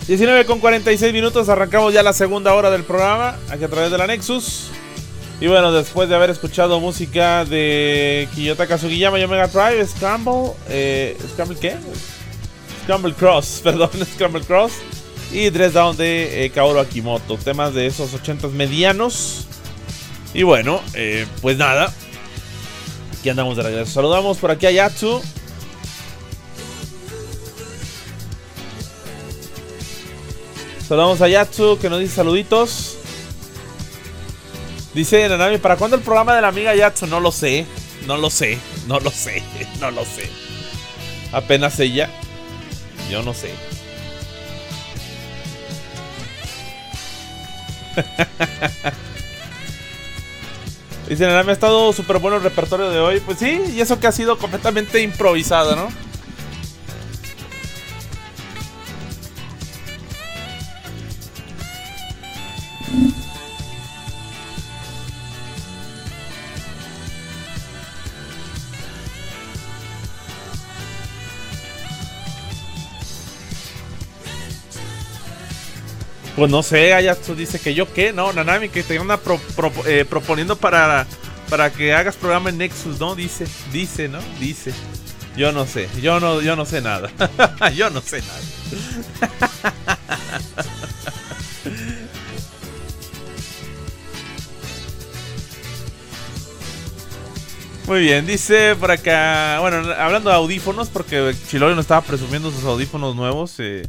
19:46, arrancamos ya la segunda hora del programa, aquí a través de la Nexus. Y bueno, después de haber escuchado música de Kiyotaka Sugiyama y Omega Drive, Scramble ¿qué? Scramble Cross, perdón, Scramble Cross. Y Dress Down de Kaoru Akimoto, temas de esos 80s medianos. Y bueno, pues nada, aquí andamos de regreso. Saludamos por aquí a Yatsu. Saludamos a Yatsu, que nos dice saluditos. Dice Nanami, ¿para cuándo el programa de la amiga Yatsu? No lo sé. Apenas ella. Yo no sé. Dice Nanami, ha estado súper bueno el repertorio de hoy. Pues sí, y eso que ha sido completamente improvisado, ¿no? Pues no sé, Ayatsu dice que yo qué, no, Nanami, que te anda proponiendo para que hagas programa en Nexus, ¿no? Dice, ¿no? Dice. Yo no sé, yo no sé nada. Yo no sé nada. Muy bien, dice por acá, bueno, hablando de audífonos, porque Chilori nos estaba presumiendo sus audífonos nuevos,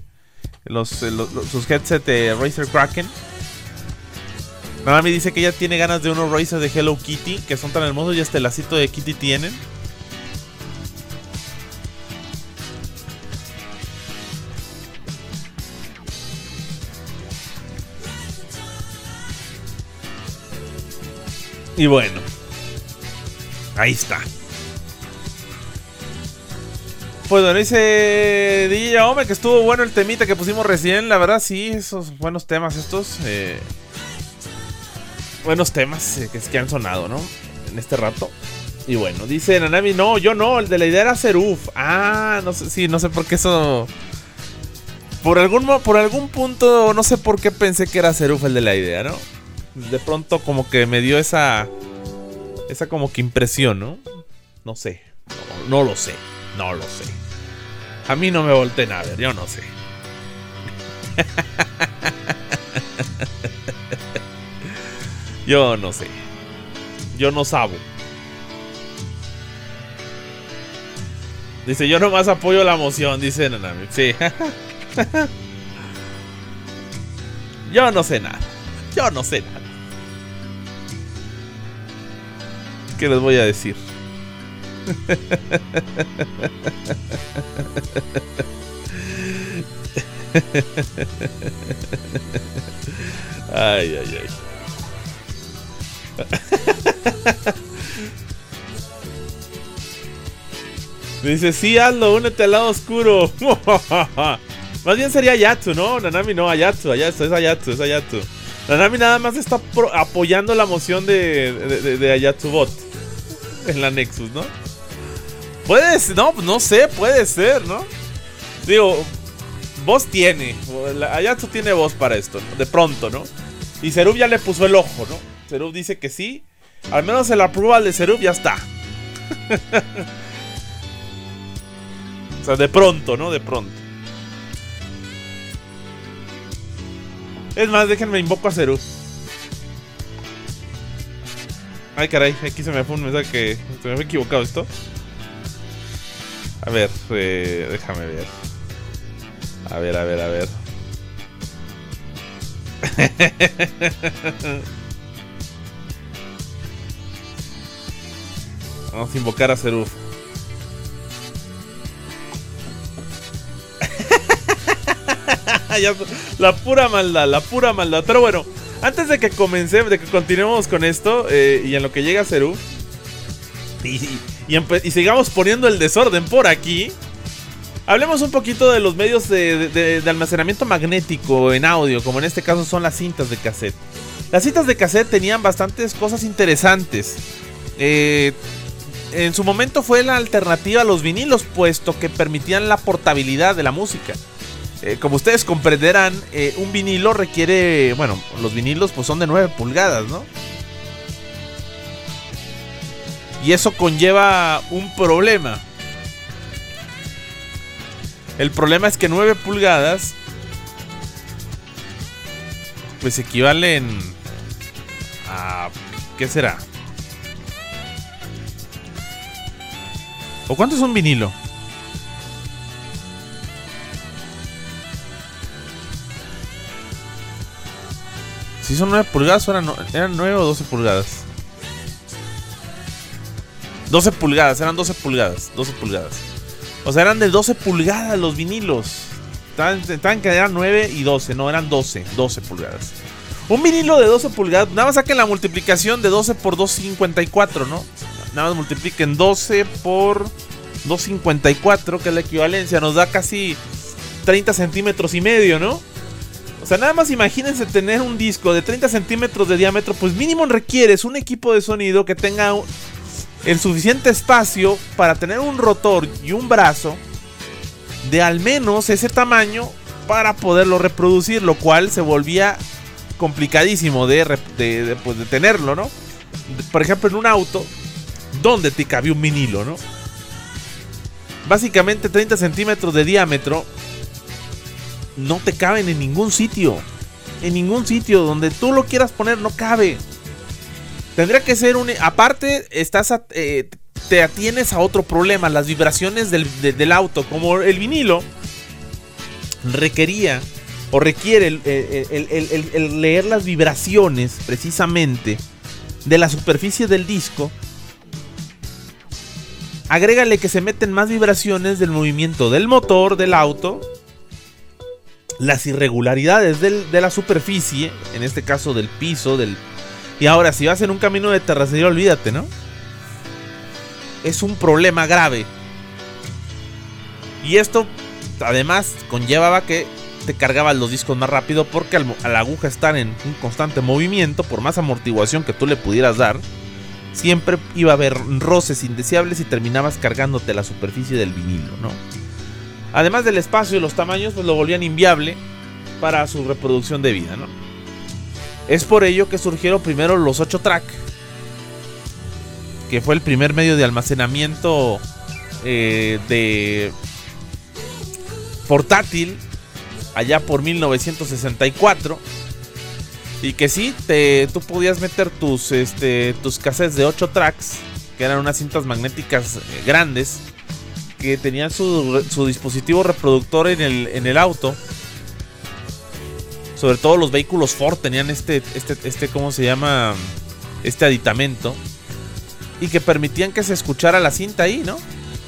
sus headsets de Razer Kraken. Nanami dice que ella tiene ganas de unos Razer de Hello Kitty, que son tan hermosos y este lacito de Kitty tienen. Y bueno, ahí está. Pues bueno, dice DJ Yaome que estuvo bueno el temita que pusimos recién. La verdad, sí, esos buenos temas estos. Buenos temas que han sonado, ¿no? En este rato. Y bueno, dice Nanami, no, yo no, el de la idea era Seruf. Ah, no sé, sí, no sé por qué eso. Por algún punto, no sé por qué pensé que era Seruf el de la idea, ¿no? De pronto como que me dio esa como que impresión, ¿no? No sé, no lo sé. No lo sé. A mí no me volteen a ver, yo no sé. Yo no sé. Yo no sabo. Dice, yo nomás apoyo la moción, dice Nanami. Sí. Yo no sé nada. Yo no sé nada. ¿Qué les voy a decir? Ay, ay, ay. Dice, sí, hazlo, únete al lado oscuro. Más bien sería Ayatsu, ¿no? Nanami no, Ayatsu, es Ayatsu. Nanami nada más está apoyando la moción de Ayatsu Bot en la Nexus, ¿no? No sé, puede ser, ¿no? Digo, voz tiene. Ayatsu tiene voz para esto, ¿no? De pronto, ¿no? Y Seruf ya le puso el ojo, ¿no? Seruf dice que sí. Al menos el approval de Seruf ya está. O sea, de pronto, ¿no? De pronto. Es más, déjenme invoco a Seruf. Ay, caray, aquí se me fue un mensaje que se me fue equivocado esto. A ver, déjame ver. A ver. Vamos a invocar a Seruf. La pura maldad. Pero bueno, antes de que continuemos con esto, y en lo que llega Seruf, y sigamos poniendo el desorden por aquí, hablemos un poquito de los medios de almacenamiento magnético en audio, como en este caso son las cintas de cassette. Las cintas de cassette tenían bastantes cosas interesantes. En su momento fue la alternativa a los vinilos, puesto que permitían la portabilidad de la música. Como ustedes comprenderán, un vinilo requiere... Bueno, los vinilos pues son de 9 pulgadas, ¿no? Y eso conlleva un problema. El problema es que 9 pulgadas pues equivalen a... ¿Qué será? ¿O cuánto es un vinilo? Si son 9 pulgadas, eran 9 o 12 pulgadas. 12 pulgadas, eran 12 pulgadas. 12 pulgadas. O sea, eran de 12 pulgadas los vinilos. Estaban que eran 9 y 12. No, eran 12 pulgadas. Un vinilo de 12 pulgadas. Nada más saquen la multiplicación de 12 por 254, ¿no? Nada más multipliquen 12 por 254, que es la equivalencia. Nos da casi 30 centímetros y medio, ¿no? O sea, nada más imagínense tener un disco de 30 centímetros de diámetro. Pues mínimo requieres un equipo de sonido que tenga el suficiente espacio para tener un rotor y un brazo de al menos ese tamaño para poderlo reproducir, lo cual se volvía complicadísimo de tenerlo, ¿no? Por ejemplo, en un auto donde te cabía un vinilo, ¿no? Básicamente 30 centímetros de diámetro no te caben en ningún sitio. En ningún sitio donde tú lo quieras poner no cabe. Tendría que ser un... Aparte, te atienes a otro problema. Las vibraciones del auto. Como el vinilo requería o requiere el leer las vibraciones precisamente de la superficie del disco. Agrégale que se meten más vibraciones del movimiento del motor del auto, las irregularidades de la superficie, en este caso del piso, y ahora si vas en un camino de terracería, olvídate, ¿no? Es un problema grave. Y esto además conllevaba que te cargaban los discos más rápido, porque a la aguja estar en un constante movimiento, por más amortiguación que tú le pudieras dar, siempre iba a haber roces indeseables y terminabas cargándote la superficie del vinilo, ¿no? Además del espacio y los tamaños, pues lo volvían inviable para su reproducción de vida, ¿no? Es por ello que surgieron primero los 8 track, que fue el primer medio de almacenamiento de portátil allá por 1964. Y que sí, tú podías meter tus cassettes de 8 tracks, que eran unas cintas magnéticas grandes, que tenían su dispositivo reproductor en el auto. Sobre todo los vehículos Ford tenían ¿cómo se llama? Este aditamento. Y que permitían que se escuchara la cinta ahí, ¿no?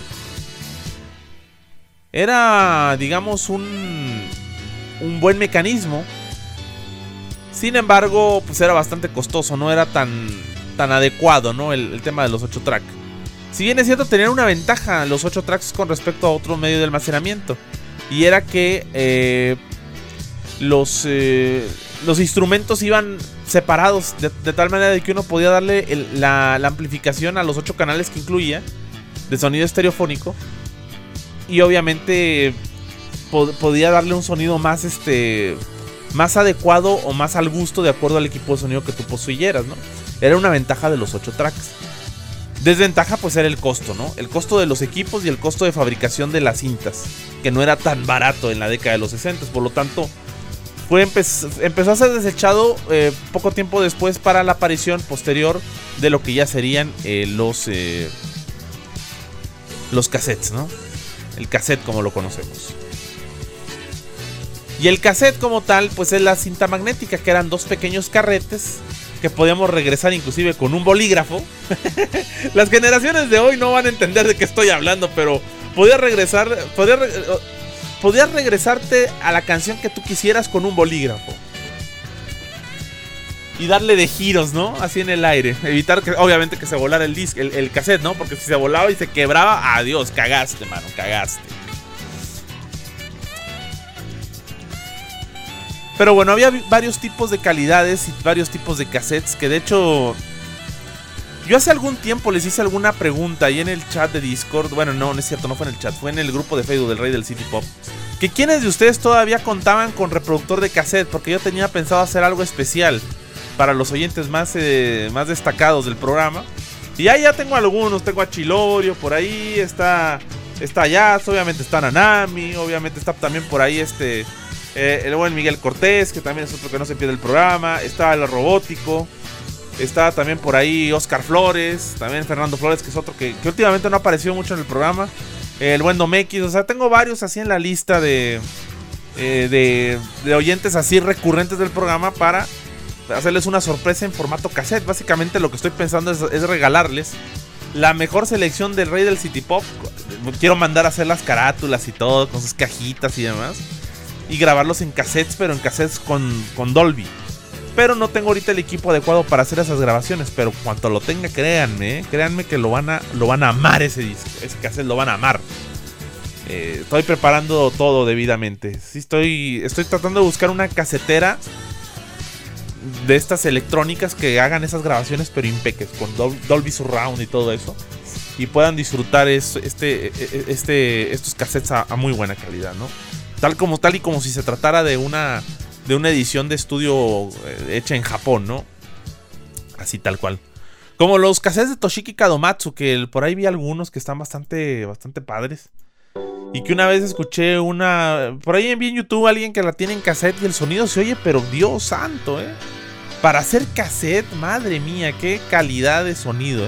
Era, digamos, un buen mecanismo. Sin embargo, pues era bastante costoso, no era tan adecuado, ¿no? El tema de los 8 tracks. Si bien es cierto, tenían una ventaja los 8 tracks con respecto a otro medio de almacenamiento. Y era que los instrumentos iban separados de tal manera de que uno podía darle la amplificación a los 8 canales que incluía de sonido estereofónico. Y obviamente podía darle un sonido más más adecuado o más al gusto de acuerdo al equipo de sonido que tú poseyeras, ¿no? Era una ventaja de los 8 tracks. Desventaja pues era el costo, ¿no? El costo de los equipos y el costo de fabricación de las cintas, que no era tan barato en la década de los 60. Por lo tanto, empezó a ser desechado poco tiempo después para la aparición posterior de lo que ya serían los cassettes, ¿no? El cassette como lo conocemos. Y el cassette como tal, pues es la cinta magnética, que eran 2 pequeños carretes que podíamos regresar inclusive con un bolígrafo. Las generaciones de hoy no van a entender de qué estoy hablando, pero podías regresarte a la canción que tú quisieras con un bolígrafo. Y darle de giros, ¿no? Así en el aire. Evitar que, obviamente, que se volara el cassette, ¿no? Porque si se volaba y se quebraba, adiós, cagaste, mano, cagaste. Pero bueno, había varios tipos de calidades y varios tipos de cassettes que de hecho... Yo hace algún tiempo les hice alguna pregunta ahí en el chat de Discord. Bueno, no es cierto, no fue en el chat, fue en el grupo de Facebook del Rey del City Pop. Que quienes de ustedes todavía contaban con reproductor de cassette, porque yo tenía pensado hacer algo especial para los oyentes más destacados del programa. Y ahí ya tengo algunos, tengo a Chilorio, por ahí está Jazz, obviamente está Nanami, obviamente está también por ahí el buen Miguel Cortés, que también es otro que no se pierde el programa, está el Robótico, está también por ahí Oscar Flores, también Fernando Flores, que es otro que últimamente no ha aparecido mucho en el programa, el buen Domequis, o sea, tengo varios así en la lista de oyentes así recurrentes del programa para hacerles una sorpresa en formato cassette. Básicamente lo que estoy pensando es regalarles la mejor selección del rey del City Pop. Quiero mandar a hacer las carátulas y todo, con sus cajitas y demás, y grabarlos en cassettes, pero en cassettes con Dolby. Pero no tengo ahorita el equipo adecuado para hacer esas grabaciones, pero cuanto lo tenga, créanme que lo van a amar ese disco, ese cassette lo van a amar. Estoy preparando todo debidamente. Sí, estoy tratando de buscar una casetera de estas electrónicas que hagan esas grabaciones pero impeques, con Dolby Surround y todo eso, y puedan disfrutar estos cassettes a muy buena calidad, ¿no? Tal y como si se tratara de una edición de estudio hecha en Japón, ¿no? Así tal cual. Como los cassettes de Toshiki Kadomatsu, que por ahí vi algunos que están bastante padres. Y que una vez escuché por ahí vi en YouTube a alguien que la tiene en cassette y el sonido se oye, pero Dios santo, para hacer cassette, madre mía, qué calidad de sonido,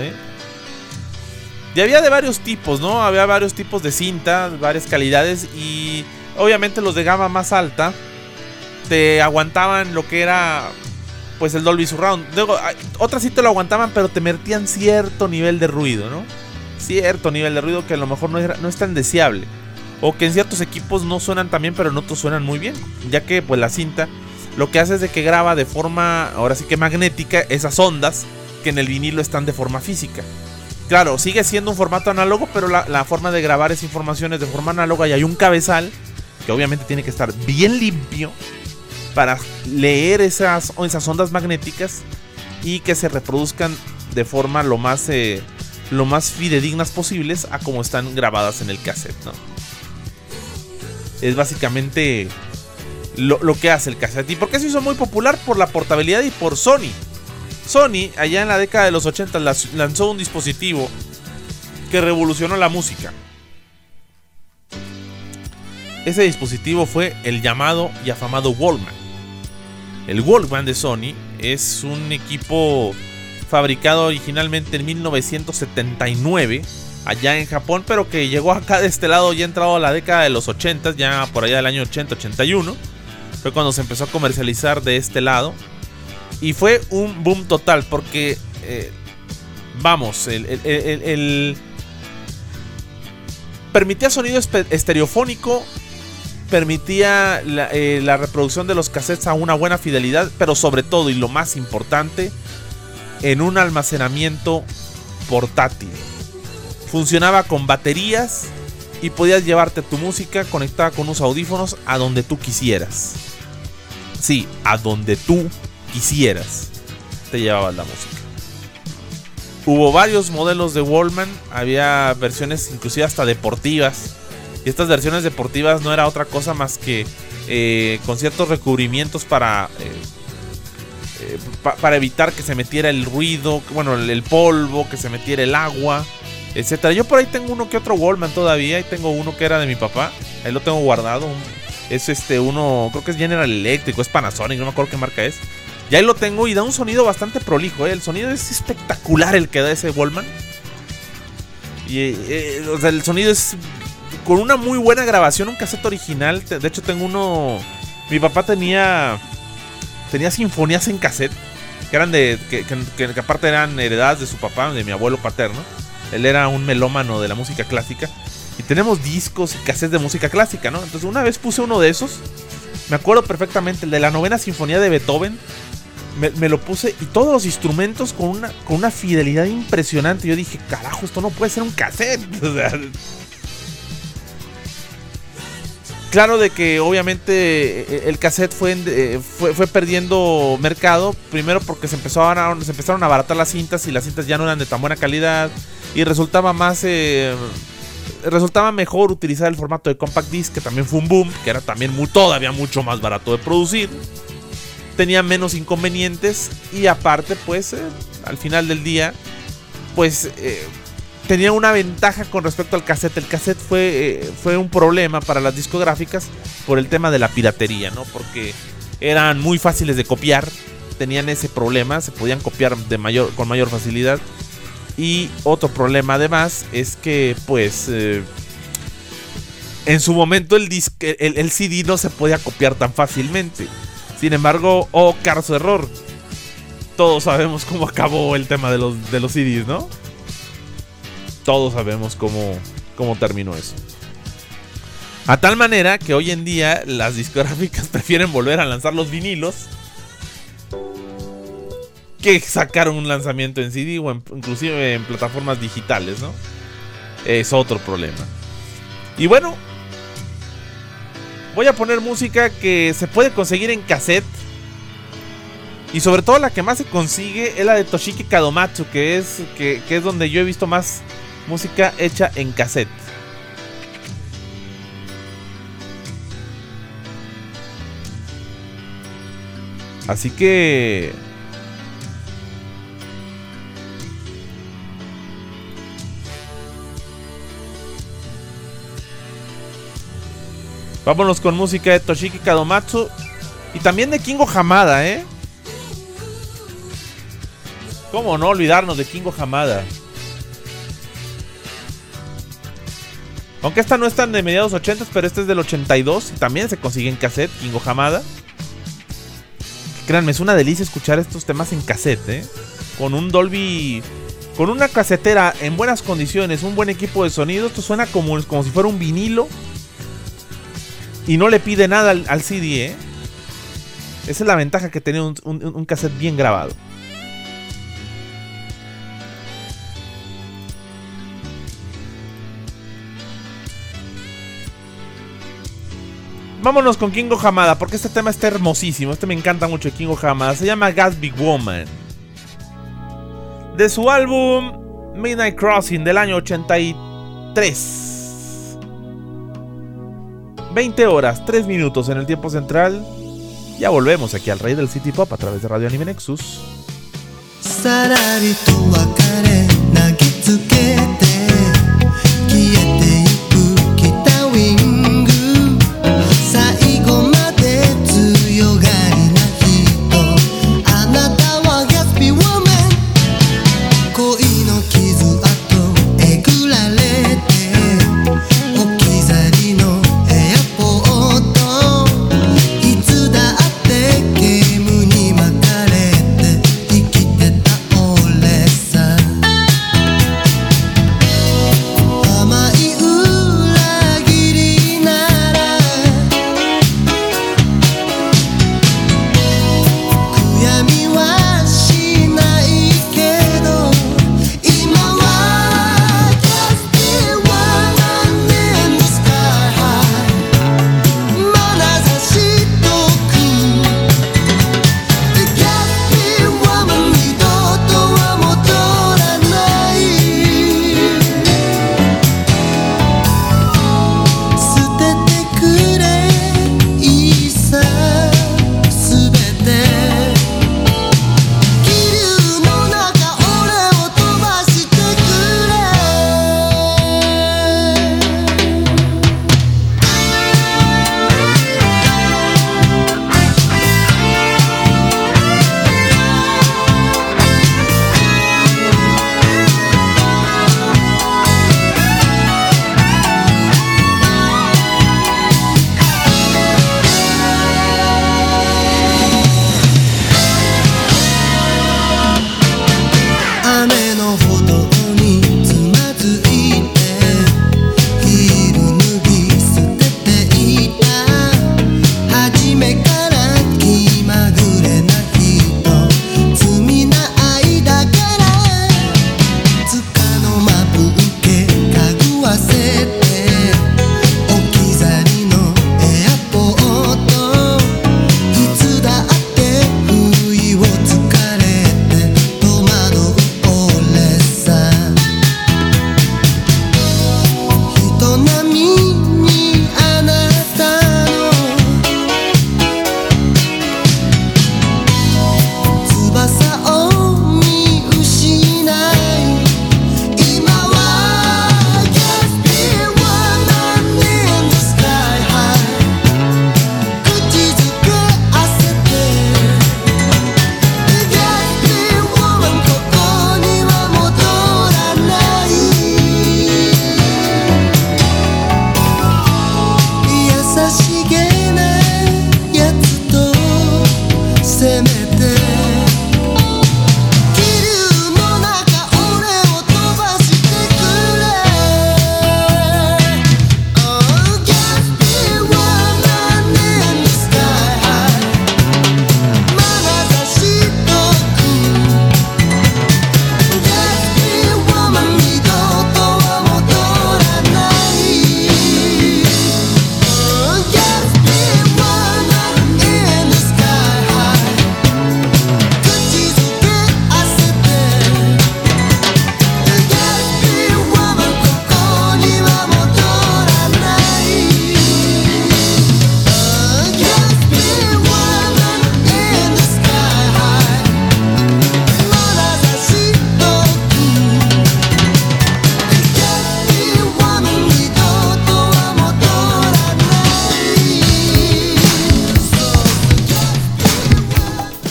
Y había de varios tipos, ¿no? Había varios tipos de cinta, varias calidades, y obviamente los de gama más alta te aguantaban lo que era pues el Dolby Surround. Luego, otras sí te lo aguantaban, pero te metían cierto nivel de ruido, ¿no? Cierto nivel de ruido que a lo mejor no es tan deseable. O que en ciertos equipos no suenan tan bien, pero en otros suenan muy bien. Ya que pues la cinta lo que hace es de que graba de forma, ahora sí que magnética, esas ondas que en el vinilo están de forma física. Claro, sigue siendo un formato análogo, pero la forma de grabar esa información es de forma análoga, y hay un cabezal que obviamente tiene que estar bien limpio para leer esas ondas magnéticas y que se reproduzcan de forma lo más fidedignas posibles a como están grabadas en el cassette, ¿no? Es básicamente lo que hace el cassette. ¿Y por qué se hizo muy popular? Por la portabilidad y por Sony. Sony, allá en la década de los 80, lanzó un dispositivo que revolucionó la música. Ese dispositivo fue el llamado y afamado Walkman. El Walkman de Sony es un equipo fabricado originalmente en 1979 allá en Japón, pero que llegó acá de este lado ya entrado a la década de los 80, ya por allá del año 80-81. Fue cuando se empezó a comercializar de este lado. Y fue un boom total porque, permitía sonido estereofónico, permitía la reproducción de los cassettes a una buena fidelidad, pero sobre todo, y lo más importante, en un almacenamiento portátil. Funcionaba con baterías y podías llevarte tu música conectada con unos audífonos a donde tú quisieras. Sí, a donde tú quisieras te llevabas la música. Hubo varios modelos de Walkman, había versiones inclusive hasta deportivas, y estas versiones deportivas no era otra cosa más que con ciertos recubrimientos para evitar que se metiera el ruido, bueno, el polvo, que se metiera el agua, etcétera. Yo por ahí tengo uno que otro Walkman todavía, y tengo uno que era de mi papá, ahí lo tengo guardado. Es uno, creo que es General Electric, es Panasonic, no me acuerdo qué marca es. Y ahí lo tengo y da un sonido bastante prolijo, El sonido es espectacular el que da ese Walkman. Y o sea, el sonido es con una muy buena grabación, un cassette original. De hecho tengo uno, mi papá tenía sinfonías en cassette, que eran que aparte eran heredadas de su papá, de mi abuelo paterno. Él era un melómano de la música clásica. Y tenemos discos y cassettes de música clásica, ¿no? Entonces una vez puse uno de esos. Me acuerdo perfectamente, el de la novena sinfonía de Beethoven. Me lo puse y todos los instrumentos con una fidelidad impresionante. Yo dije, carajo, esto no puede ser un cassette. O sea, claro de que obviamente el cassette fue perdiendo mercado. Primero porque se empezaron a abaratar las cintas, y las cintas ya no eran de tan buena calidad. Y resultaba más resultaba mejor utilizar el formato de compact disc, que también fue un boom, que era también todavía mucho más barato de producir. Tenía menos inconvenientes y aparte, pues, al final del día, pues, tenía una ventaja con respecto al cassette. El cassette fue un problema para las discográficas por el tema de la piratería, ¿no? Porque eran muy fáciles de copiar, tenían ese problema, se podían copiar con mayor facilidad. Y otro problema además es que, pues, en su momento el CD no se podía copiar tan fácilmente. Sin embargo, caso error, todos sabemos cómo acabó el tema de los CDs, ¿no? Todos sabemos cómo terminó eso. A tal manera que hoy en día las discográficas prefieren volver a lanzar los vinilos que sacar un lanzamiento en CD o inclusive en plataformas digitales, ¿no? Es otro problema. Y bueno, voy a poner música que se puede conseguir en cassette. Y sobre todo la que más se consigue es la de Toshiki Kadomatsu, que es donde yo he visto más música hecha en cassette. Así que vámonos con música de Toshiki Kadomatsu y también de Kingo Hamada, ¿eh? ¿Cómo no olvidarnos de Kingo Hamada? Aunque esta no es tan de mediados 80, pero esta es del 82 y también se consigue en cassette, Kingo Hamada. Créanme, es una delicia escuchar estos temas en cassette, ¿eh? Con un Dolby, con una casetera en buenas condiciones, un buen equipo de sonido. Esto suena como si fuera un vinilo. Y no le pide nada al CD, ¿eh? Esa es la ventaja que tiene un cassette bien grabado. Vámonos con Kingo Hamada, porque este tema está hermosísimo. Este me encanta mucho de Kingo Hamada. Se llama Gatsby Woman. De su álbum Midnight Crossing del año 83. 20 horas, 3 minutos en el tiempo central. Ya volvemos aquí al Rey del City Pop a través de Radio Anime Nexus.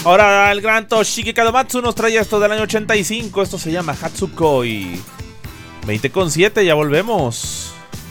Ahora el gran Toshiki Kadomatsu nos trae esto del año 85. Esto se llama Hatsukoi. 20:7, ya volvemos.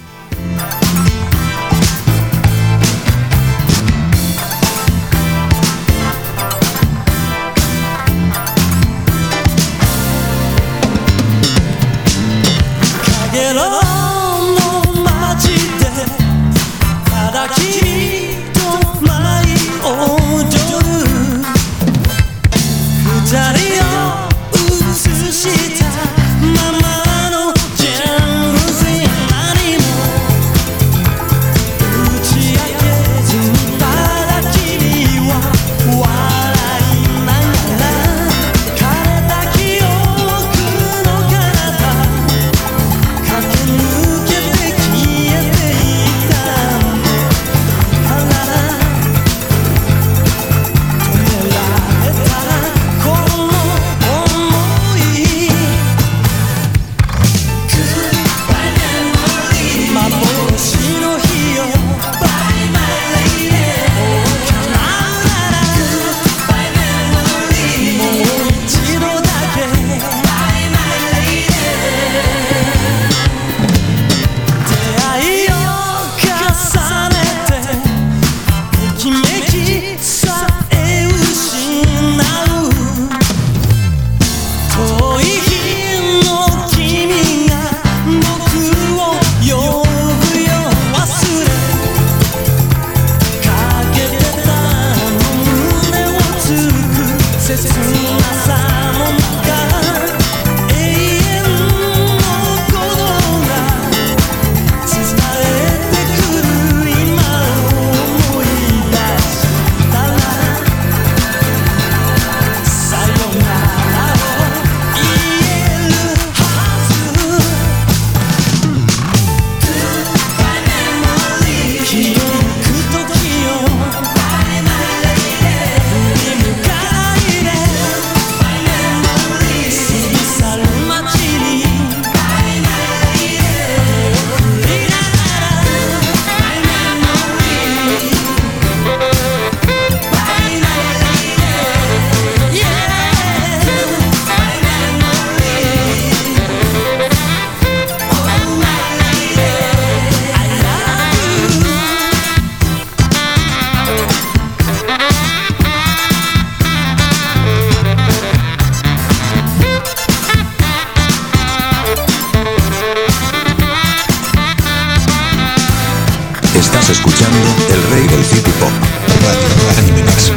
Estás escuchando El Rey del City Pop, Radio Anime Mix.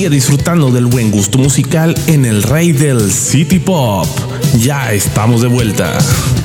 Sigue disfrutando del buen gusto musical en el rey del City Pop. Ya estamos de vuelta.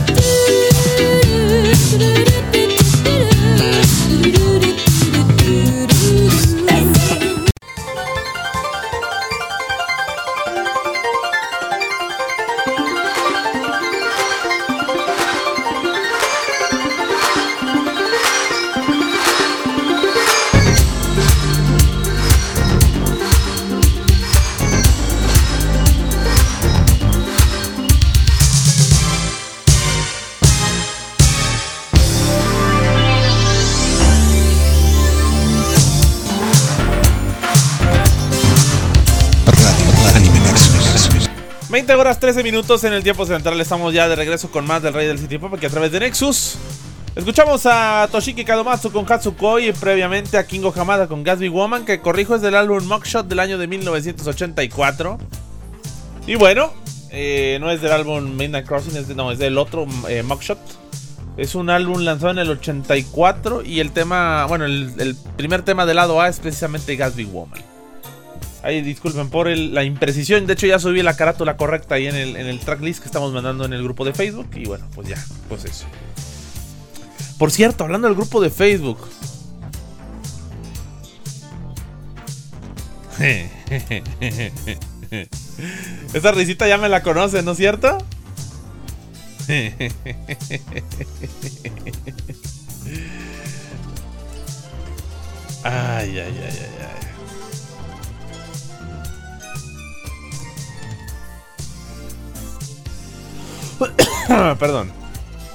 Horas 13 minutos en el tiempo central. Estamos ya de regreso con más del Rey del City Pop aquí a través de Nexus. Escuchamos a Toshiki Kadomatsu con Hatsukoi y previamente a Kingo Hamada con Gatsby Woman, que corrijo es del álbum Mugshot del año de 1984. Y bueno, no es del álbum Midnight Crossing, es del otro Mugshot. Es un álbum lanzado en el 84 y el tema, bueno, el primer tema del lado A es precisamente Gatsby Woman. Ahí disculpen por la imprecisión. De hecho ya subí la carátula correcta ahí en el tracklist que estamos mandando en el grupo de Facebook. Y bueno, pues ya, pues eso. Por cierto, hablando del grupo de Facebook. Esa risita ya me la conocen, ¿no es cierto? Ay, ay, ay, ay, ay. Perdón.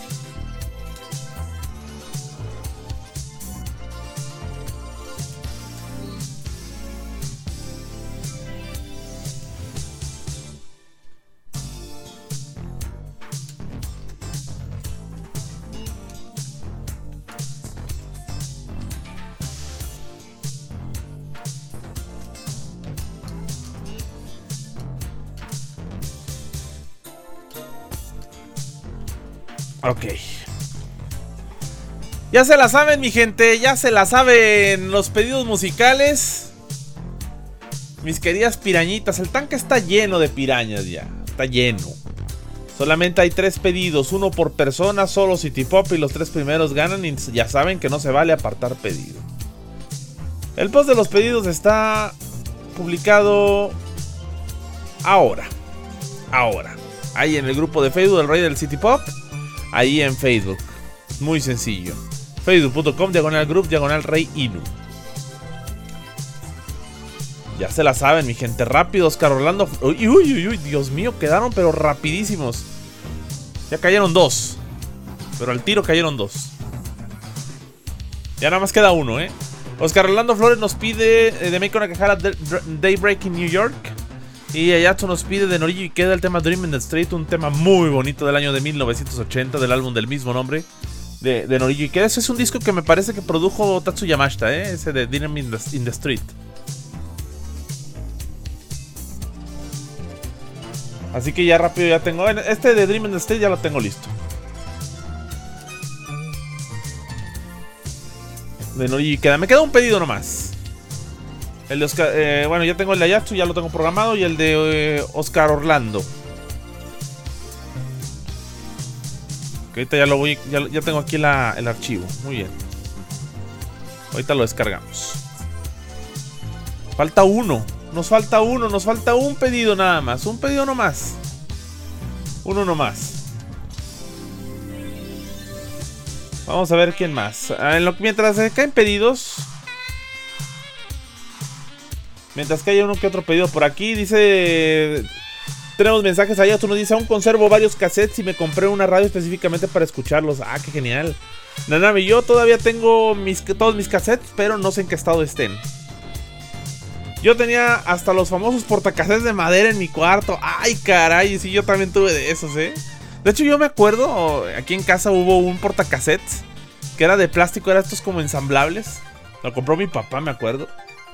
Ok. Ya se la saben, mi gente. Ya se la saben los pedidos musicales. Mis queridas pirañitas. El tanque está lleno de pirañas ya. Está lleno. Solamente hay 3 pedidos. Uno por persona. Solo City Pop. Y los 3 primeros ganan. Y ya saben que no se vale apartar pedido. El post de los pedidos está publicado ahora. Ahí en el grupo de Facebook del Rey del City Pop. Ahí en Facebook. Muy sencillo. Facebook.com/group /Rey Inu. Ya se la saben, mi gente. Rápido, Oscar Orlando. Uy, Dios mío, quedaron pero rapidísimos. Ya cayeron 2. Pero al tiro cayeron 2. Ya nada más queda uno, Oscar Orlando Flores nos pide de Meiko Nakahara Daybreak in New York. Y Ayato nos pide de Noriyuki Ikeda el tema Dream in the Street, un tema muy bonito del año de 1980, del álbum del mismo nombre de Noriyuki Ikeda. Ese es un disco que me parece que produjo Tatsu Yamashita, ese de Dream in the Street. Así que ya rápido ya tengo, este de Dream in the Street ya lo tengo listo. De Noriyuki Ikeda, me queda un pedido nomás. El de Oscar, bueno, ya tengo el de Ayatsu, ya lo tengo programado. Y el de Oscar Orlando. Que ahorita ya lo voy. Ya tengo aquí el archivo. Muy bien. Ahorita lo descargamos. Falta uno. Nos falta un pedido nada más. Un pedido nomás. Uno nomás. Vamos a ver quién más. Mientras caen pedidos. Mientras que haya uno que otro pedido por aquí, dice... Tenemos mensajes allá, tú nos dice, aún conservo varios cassettes y me compré una radio específicamente para escucharlos. Ah, qué genial. Nanami, yo todavía tengo todos mis cassettes, pero no sé en qué estado estén. Yo tenía hasta los famosos portacassettes de madera en mi cuarto. Ay, caray, sí, yo también tuve de esos, De hecho, yo me acuerdo, aquí en casa hubo un portacassettes que era de plástico, era estos como ensamblables. Lo compró mi papá, me acuerdo.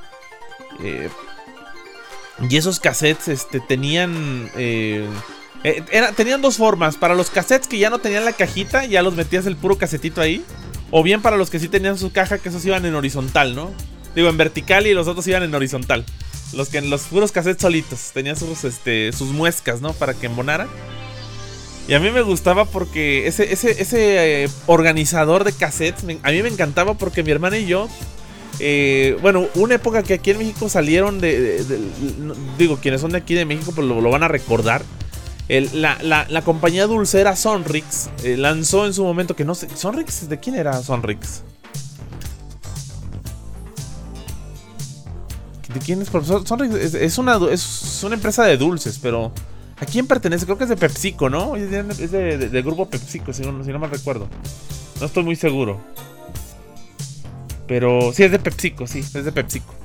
Y esos cassettes tenían tenían dos formas. Para los cassettes que ya no tenían la cajita, ya los metías el puro casetito ahí. O bien para los que sí tenían su caja, que esos iban en horizontal, ¿no? Digo, en vertical y los otros iban en horizontal. Los puros cassettes solitos. Tenían sus muescas, ¿no? Para que embonaran. Y a mí me gustaba porque ese organizador de cassettes, a mí me encantaba porque mi hermana y yo, bueno, una época que aquí en México salieron digo, quienes son de aquí de México pues lo van a recordar. La compañía dulcera Sonrix lanzó en su momento, que no sé, ¿Sonrix? ¿De quién era Sonrix? ¿De quién es? Sonrix es una empresa de dulces, pero ¿a quién pertenece? Creo que es de PepsiCo, ¿no? Es del grupo PepsiCo, si no mal recuerdo. No estoy muy seguro. Pero sí, es de PepsiCo, sí, es de PepsiCo.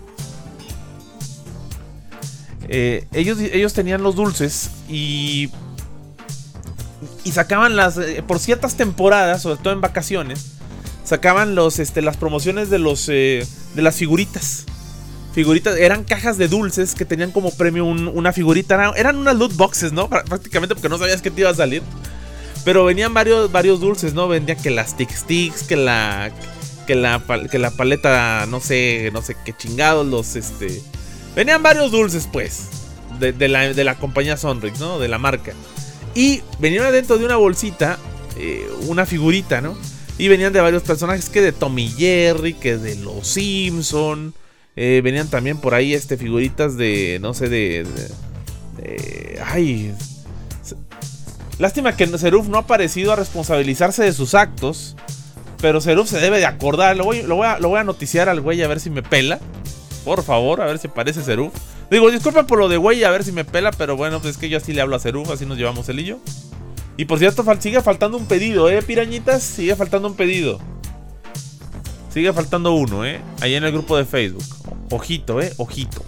Ellos tenían los dulces y sacaban por ciertas temporadas, sobre todo en vacaciones, sacaban las promociones de las figuritas. Eran cajas de dulces que tenían como premio una figurita. Eran unas loot boxes, ¿no? Prácticamente, porque no sabías qué te iba a salir. Pero venían varios dulces, ¿no? Vendían que las Tic Sticks, que la paleta, no sé qué chingados, venían varios dulces, pues, de la compañía Sonrix, ¿no? De la marca. Y venían adentro de una bolsita, una figurita, ¿no? Y venían de varios personajes, que de Tom y Jerry, que de los Simpson. Venían también por ahí figuritas de, no sé, ay, lástima que Seruf no ha parecido a responsabilizarse de sus actos. Pero Seruf se debe de acordar. Lo voy a noticiar al güey a ver si me pela. Por favor, a ver si parece Seruf. Digo, disculpa por lo de güey, a ver si me pela. Pero bueno, pues es que yo así le hablo a Seruf. Así nos llevamos él y yo. Y por cierto, sigue faltando un pedido, pirañitas. Sigue faltando un pedido. Sigue faltando uno, ahí en el grupo de Facebook. Ojito, ojito.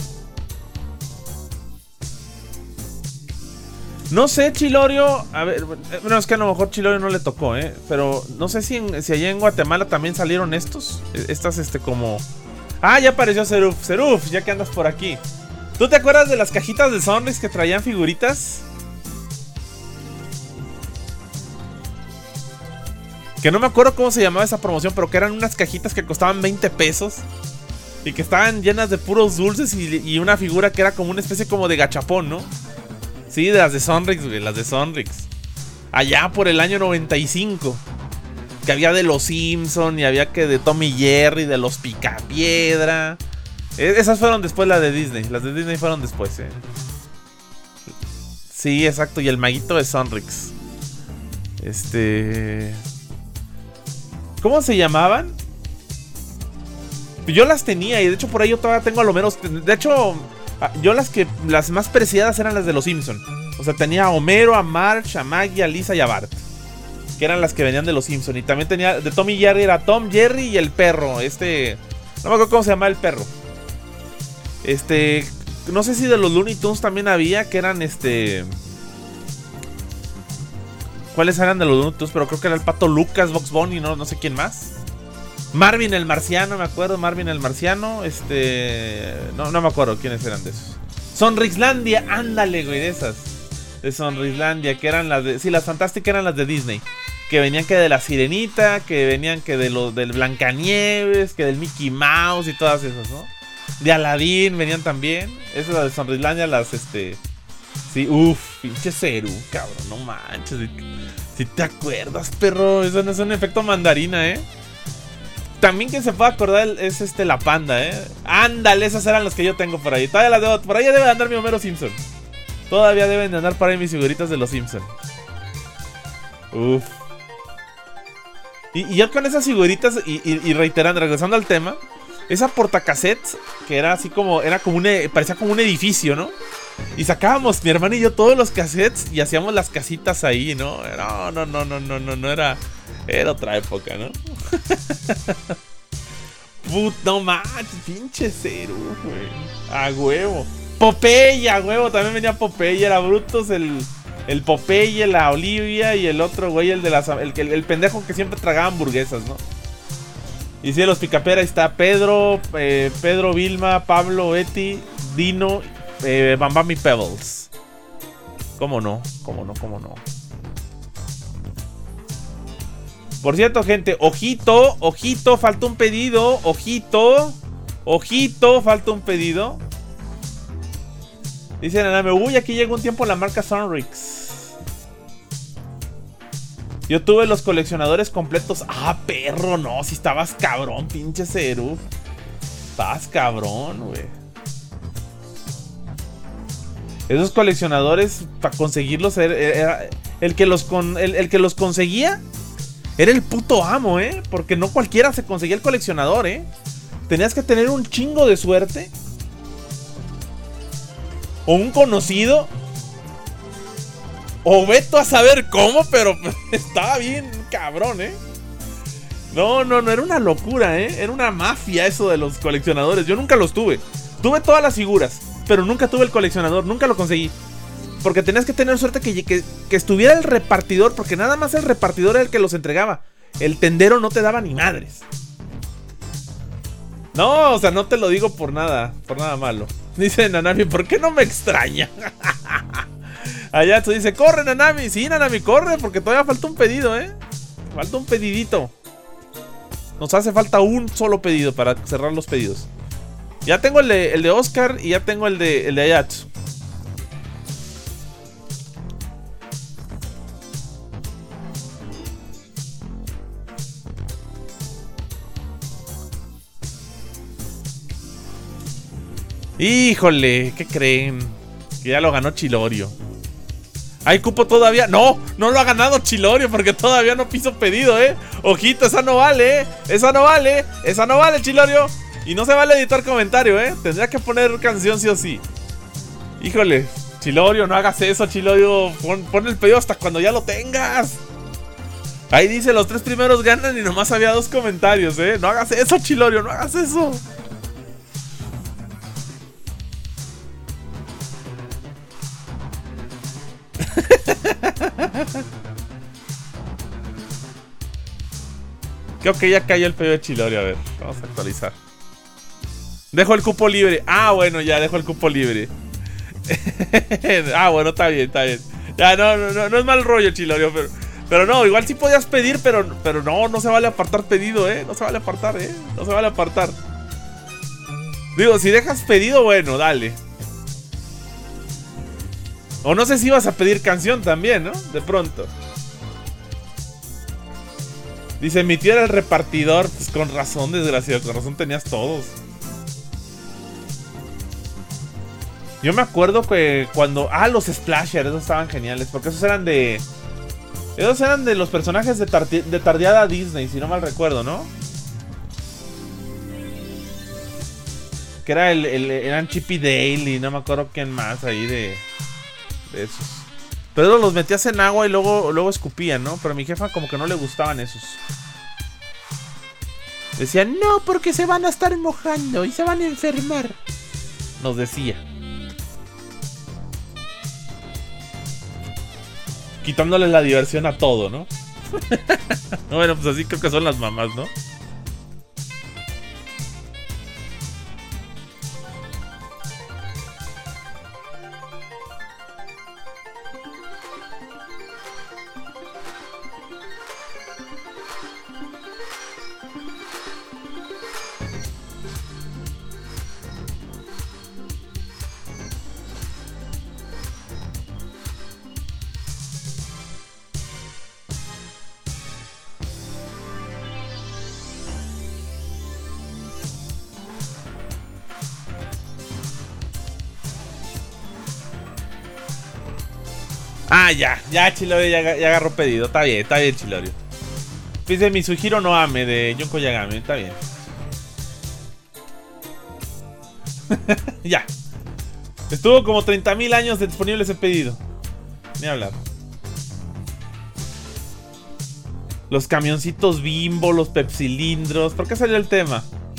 No sé, Chilorio. A ver, bueno, es que a lo mejor Chilorio no le tocó, pero no sé si allá en Guatemala también salieron estas, como... Ah, ya apareció Seruf. Seruf, ya que andas por aquí. ¿Tú te acuerdas de las cajitas de Sonrix que traían figuritas? Que no me acuerdo cómo se llamaba esa promoción, pero que eran unas cajitas que costaban 20 pesos. Y que estaban llenas de puros dulces y una figura que era como una especie como de gachapón, ¿no? Sí, de las de Sonrix, güey, las de Sonrix. Allá por el año 95. Que había de los Simpson y había que de Tom y Jerry, de los Picapiedra. Esas fueron después las de Disney. Las de Disney fueron después, Sí, exacto, y el maguito de Sonrix. ¿Cómo se llamaban? Yo las tenía y de hecho por ahí yo todavía tengo a lo menos... De hecho, yo las más preciadas eran las de los Simpson. O sea, tenía a Homero, a Marge, a Maggie, a Lisa y a Bart. Que eran las que venían de los Simpson. Y también tenía de Tom y Jerry, era Tom, Jerry y el perro. No me acuerdo cómo se llamaba el perro. No sé si de los Looney Tunes también había, que eran ¿cuáles eran de los Looney Tunes? Pero creo que era el Pato Lucas, Bugs Bunny, no sé quién más. Marvin el Marciano, me acuerdo, Marvin el Marciano. No me acuerdo quiénes eran de esos. Sonrixlandia, ándale, güey, de esas. De Sonrixlandia, que eran las de... Sí, las fantásticas eran las de Disney. Que venían que de la Sirenita, que venían que del Blancanieves, que del Mickey Mouse y todas esas, ¿no? De Aladdin venían también. Esas de Sonrixlandia, las sí, pinche Ceru, cabrón, no manches. Si te acuerdas, perro, eso no es un efecto mandarina, También que se puede acordar es la panda, Ándale, esas eran las que yo tengo por ahí. Todavía las debo, por ahí debe de andar mi Homero Simpson. Todavía deben de andar por ahí mis figuritas de los Simpson. Y ya con esas figuritas, y reiterando, regresando al tema, esa portacassettes, que era así como, parecía como un edificio, ¿no? Y sacábamos, mi hermano y yo, todos los cassettes y hacíamos las casitas ahí, ¿no? No, era otra época, ¿no? No manches, pinche Cero, güey. A huevo. Popeye, a huevo, también venía Popeye, era Brutus, el Popeye, la Olivia y el otro güey, el pendejo que siempre tragaba hamburguesas, ¿no? Y sí, los Picapiedra, ahí está Pedro, Vilma, Pablo, Eti, Dino, Bam Bam y Pebbles. ¿Cómo no? Por cierto, gente, ojito, falta un pedido, ojito. Ojito, falta un pedido. Dice Naname, uy, aquí llegó un tiempo la marca Sonrix. Yo tuve los coleccionadores completos. Ah, perro, no, si estabas cabrón, pinche Seruf. Estabas cabrón, güey. Esos coleccionadores, para conseguirlos, era el que los conseguía era el puto amo, porque no cualquiera se conseguía el coleccionador, Tenías que tener un chingo de suerte. O un conocido. O veto a saber cómo, pero estaba bien cabrón, No, era una locura, Era una mafia eso de los coleccionadores. Yo nunca los tuve. Tuve todas las figuras, pero nunca tuve el coleccionador, nunca lo conseguí. Porque tenías que tener suerte que estuviera el repartidor, porque nada más el repartidor era el que los entregaba. El tendero no te daba ni madres. No, o sea, no te lo digo por nada malo. Dice Nanami, ¿por qué no me extraña? Allá tú dice, corre Nanami. Sí, Nanami, corre, porque todavía falta un pedido, Falta un pedidito. Nos hace falta un solo pedido para cerrar los pedidos. Ya tengo el de Oscar y ya tengo el de Ayatsu. Híjole, ¿qué creen? Que ya lo ganó Chilorio. ¿Hay cupo todavía? No lo ha ganado Chilorio porque todavía no piso pedido, Ojito, esa no vale, Esa no vale, Chilorio. Y no se vale editar comentario, Tendría que poner canción sí o sí. Híjole, Chilorio, no hagas eso, Chilorio. Pon el pedido hasta cuando ya lo tengas. Ahí dice, los 3 primeros ganan y nomás había 2 comentarios, No hagas eso, Chilorio, no hagas eso. Creo que ya cayó el pedido de Chilorio. A ver, vamos a actualizar. Dejo el cupo libre. Ah, bueno, ya dejo el cupo libre. Ah, bueno, está bien. Ya, no es mal rollo, Chilorio. Pero no, igual sí podías pedir, pero no se vale apartar pedido, No se vale apartar, No se vale apartar. Digo, si dejas pedido, bueno, dale. O no sé si ibas a pedir canción también, ¿no? De pronto. Dice, mi tío era el repartidor. Pues con razón, desgraciado. Con razón tenías todos. Yo me acuerdo que cuando... Ah, los Splashers, esos estaban geniales. Porque esos eran de... Esos eran de los personajes de Tardeada Disney, si no mal recuerdo, ¿no? Que era eran Chip y Dale y no me acuerdo quién más ahí de esos. Pero los metías en agua y luego escupían, ¿no? Pero a mi jefa como que no le gustaban esos. Decían, no, porque se van a estar mojando y se van a enfermar. Nos decía. Quitándole la diversión a todo, ¿no? Bueno, pues así creo que son las mamás, ¿no? Ah, ya Chilorio ya agarró pedido. Está bien, Chilorio. Dice Mitsuhiro no Ame de Junko Yagami. Está bien. Ya. Estuvo como 30.000 años disponible ese pedido. Ni hablar. Los camioncitos Bimbo, los pepsilindros. ¿Por qué salió el tema?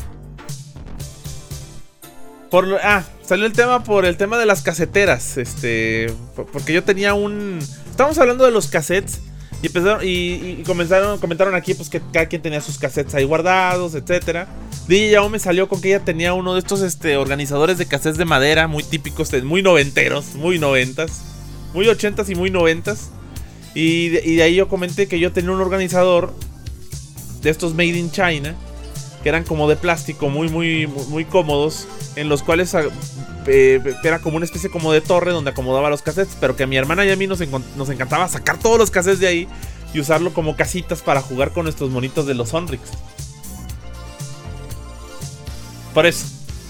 Salió el tema por el tema de las caseteras. Porque yo tenía un... Estábamos hablando de los cassettes. Y empezaron comentaron aquí pues que cada quien tenía sus cassettes ahí guardados, etcétera. DJ Yao me salió con que ella tenía uno de estos organizadores de cassettes de madera muy típicos, muy noventeros, muy noventas, muy ochentas y muy noventas. Y de ahí yo comenté que yo tenía un organizador de estos Made in China, que eran como de plástico, muy cómodos, en los cuales era como una especie como de torre donde acomodaba los cassettes, pero que a mi hermana y a mí nos encantaba sacar todos los cassettes de ahí y usarlo como casitas para jugar con nuestros monitos de los Sonrix. Por eso.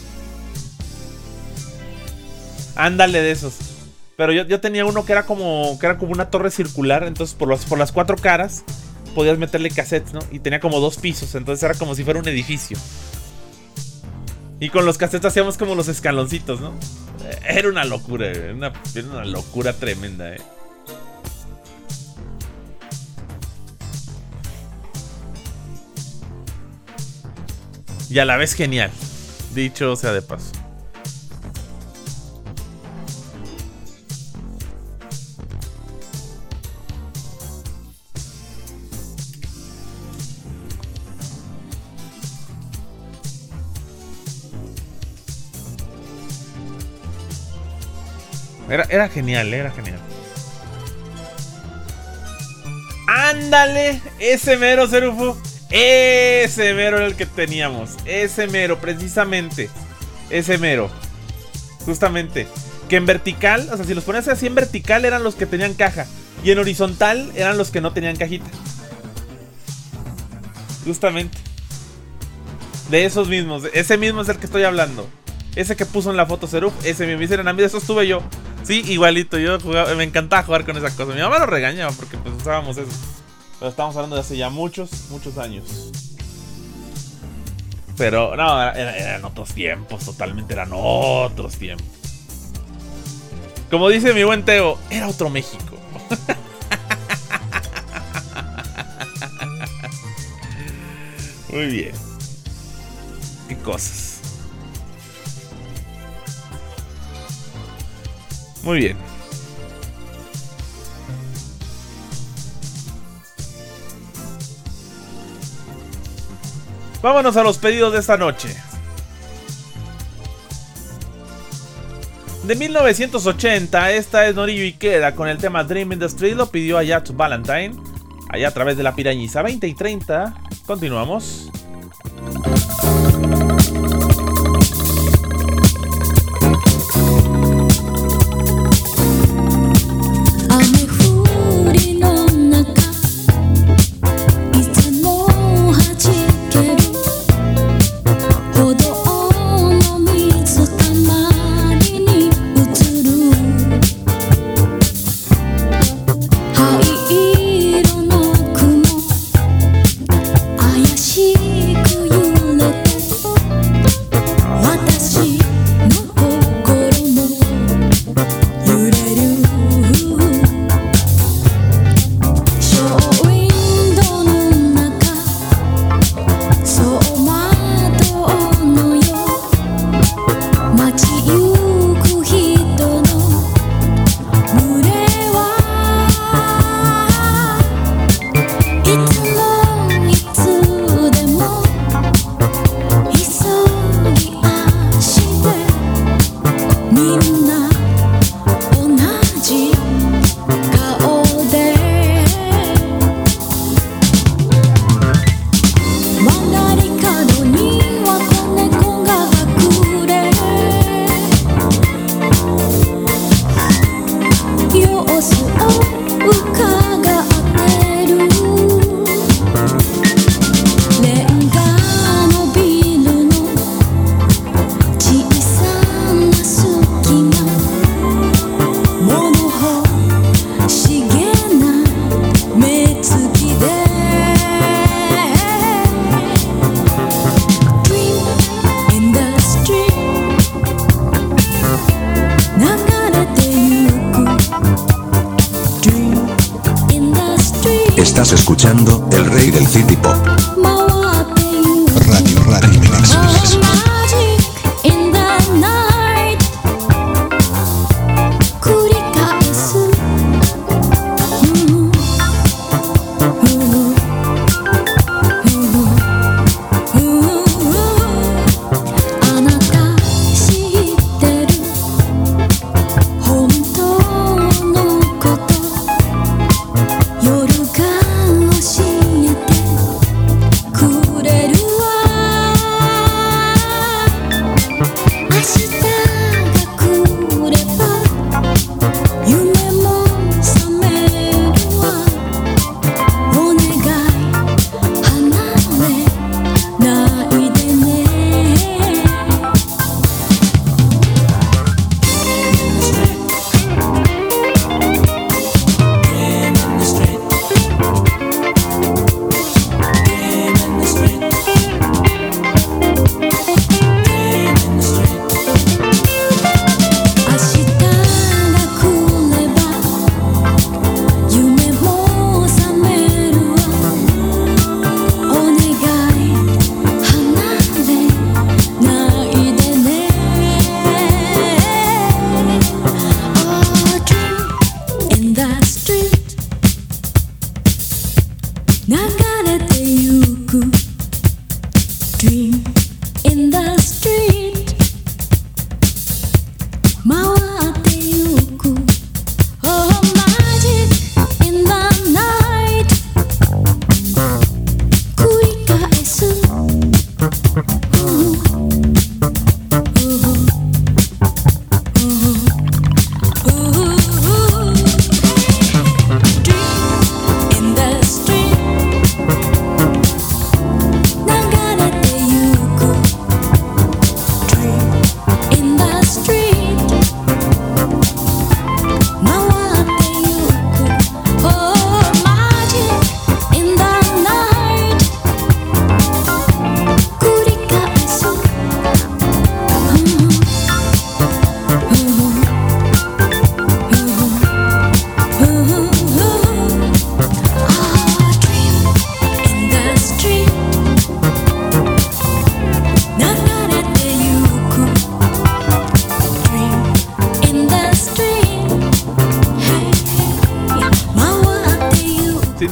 Ándale de esos. Pero yo tenía uno que era como una torre circular, entonces por las 4 caras podías meterle cassettes, ¿no? Y tenía como 2 pisos, entonces era como si fuera un edificio. Y con los cassettes hacíamos como los escaloncitos, ¿no? Era una locura, era una locura tremenda, Y a la vez genial, dicho sea de paso. Era genial, era genial. ¡Ándale! Ese mero, Serufo. Ese mero era el que teníamos. Ese mero, precisamente. Ese mero. Justamente. Que en vertical, o sea, si los ponías así en vertical eran los que tenían caja. Y en horizontal eran los que no tenían cajita. Justamente. De esos mismos. Ese mismo es el que estoy hablando. Ese que puso en la foto Seruf. Ese mismo. Dicen a mí, de eso estuve yo. Sí, igualito. Yo jugaba, me encantaba jugar con esa cosa. Mi mamá lo regañaba porque pues usábamos eso. Pero estamos hablando de hace ya muchos años. Pero no, eran otros tiempos. Totalmente eran otros tiempos. Como dice mi buen Teo, era otro México. Muy bien. Qué cosas. Muy bien. Vámonos a los pedidos de esta noche. De 1980, esta es Norillo Ikeda con el tema Dream in the Street. Lo pidió allá to Valentine, allá a través de la Pirañiza. 20 y 30. Continuamos. Estás escuchando El Rey del City Pop. Radio Remix.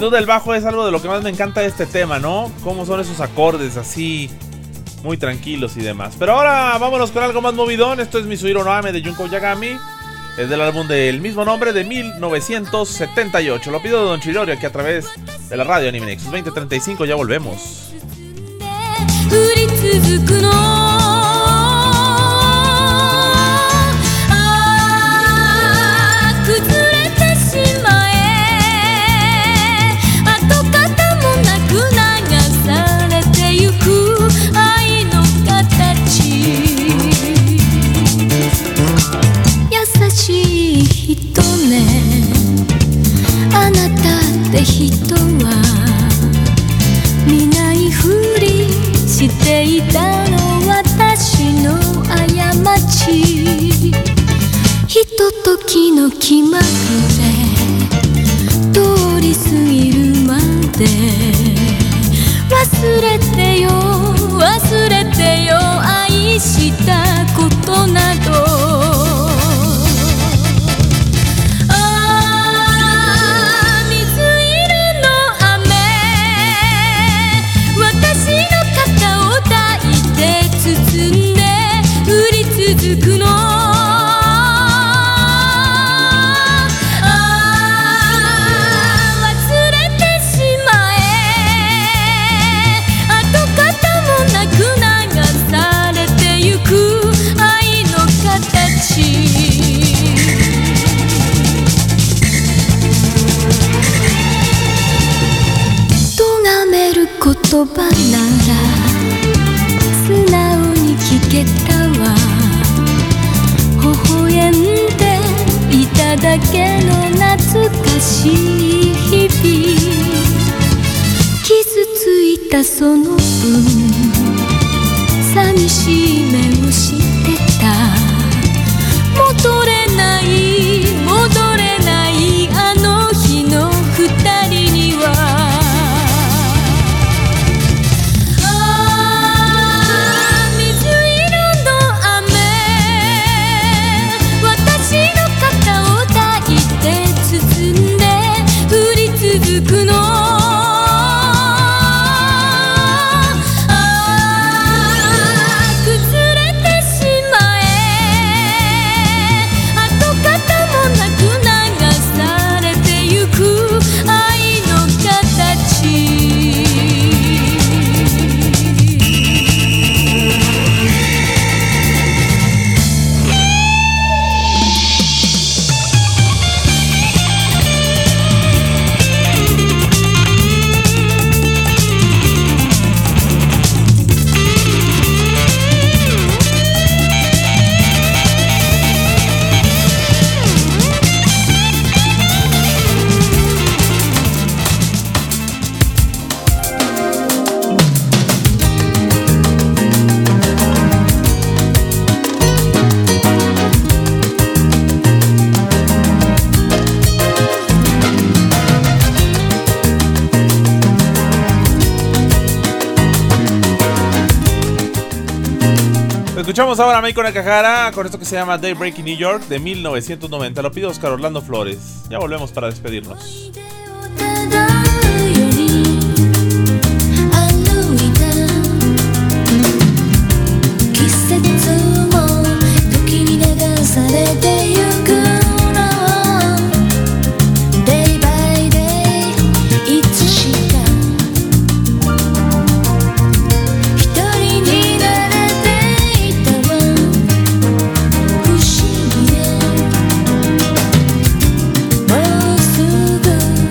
duda el bajo es algo de lo que más me encanta de este tema, ¿no? Cómo son esos acordes así, muy tranquilos y demás. Pero ahora vámonos con algo más movidón. Esto es Mitsuhiro no Ame de Junko Yagami. Es del álbum del mismo nombre de 1978. Lo pido de Don Chirori aquí a través de la radio Anime Nexus 2035. Ya volvemos. Escuchamos ahora a Meiko Nakahara con esto que se llama Daybreak in New York de 1990. Lo pido Oscar Orlando Flores. Ya volvemos para despedirnos. Good.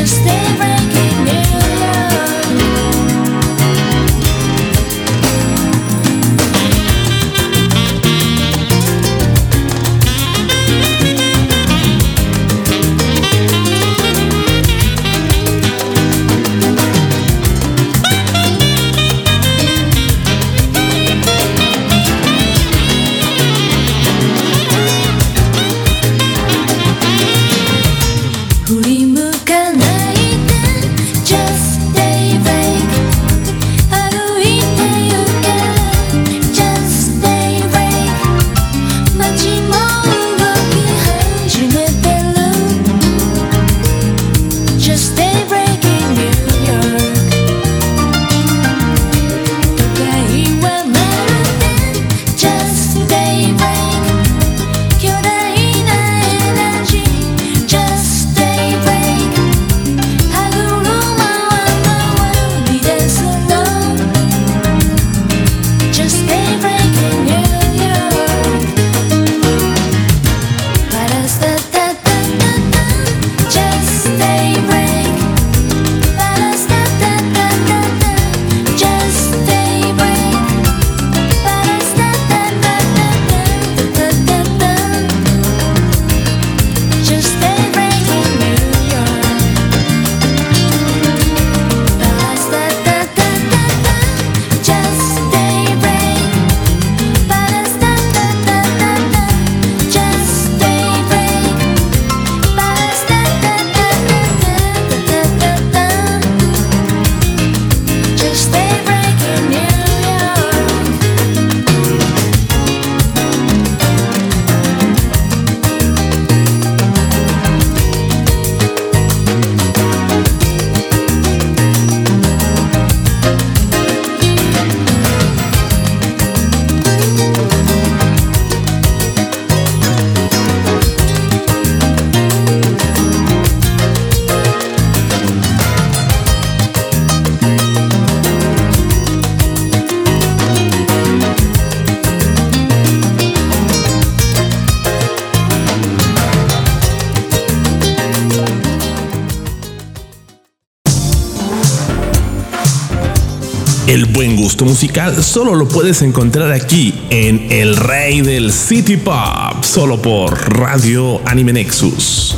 El buen gusto musical solo lo puedes encontrar aquí en El Rey del City Pop, solo por Radio Anime Nexus.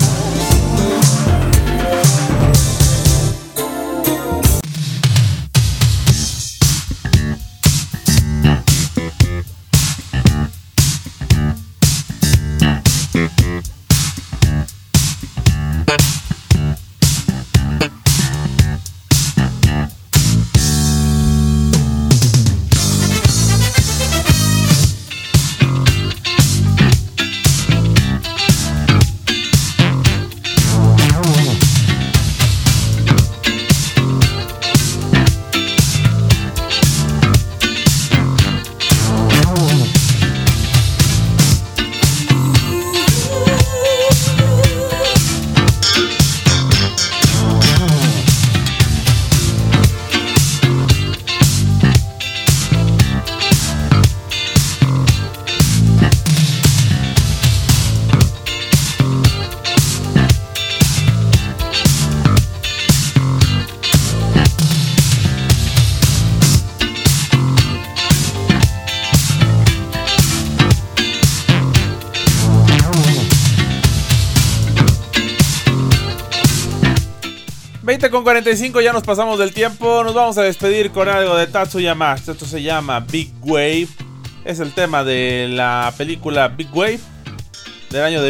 Con 45 ya nos pasamos del tiempo. Nos vamos a despedir con algo de Tatsuyama. Esto se llama Big Wave. Es el tema de la película Big Wave del año de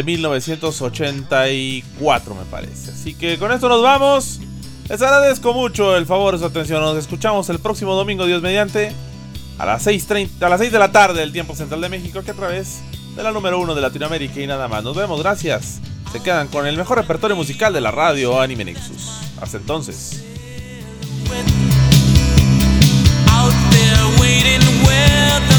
1984, me parece. Así que con esto nos vamos. Les agradezco mucho el favor de su atención. Nos escuchamos el próximo domingo, Dios mediante, a las 6 de la tarde del tiempo central de México, que a través de la número 1 de Latinoamérica y nada más. Nos vemos, gracias. Se quedan con el mejor repertorio musical de la radio Anime Nexus. Hasta entonces. Out there waiting where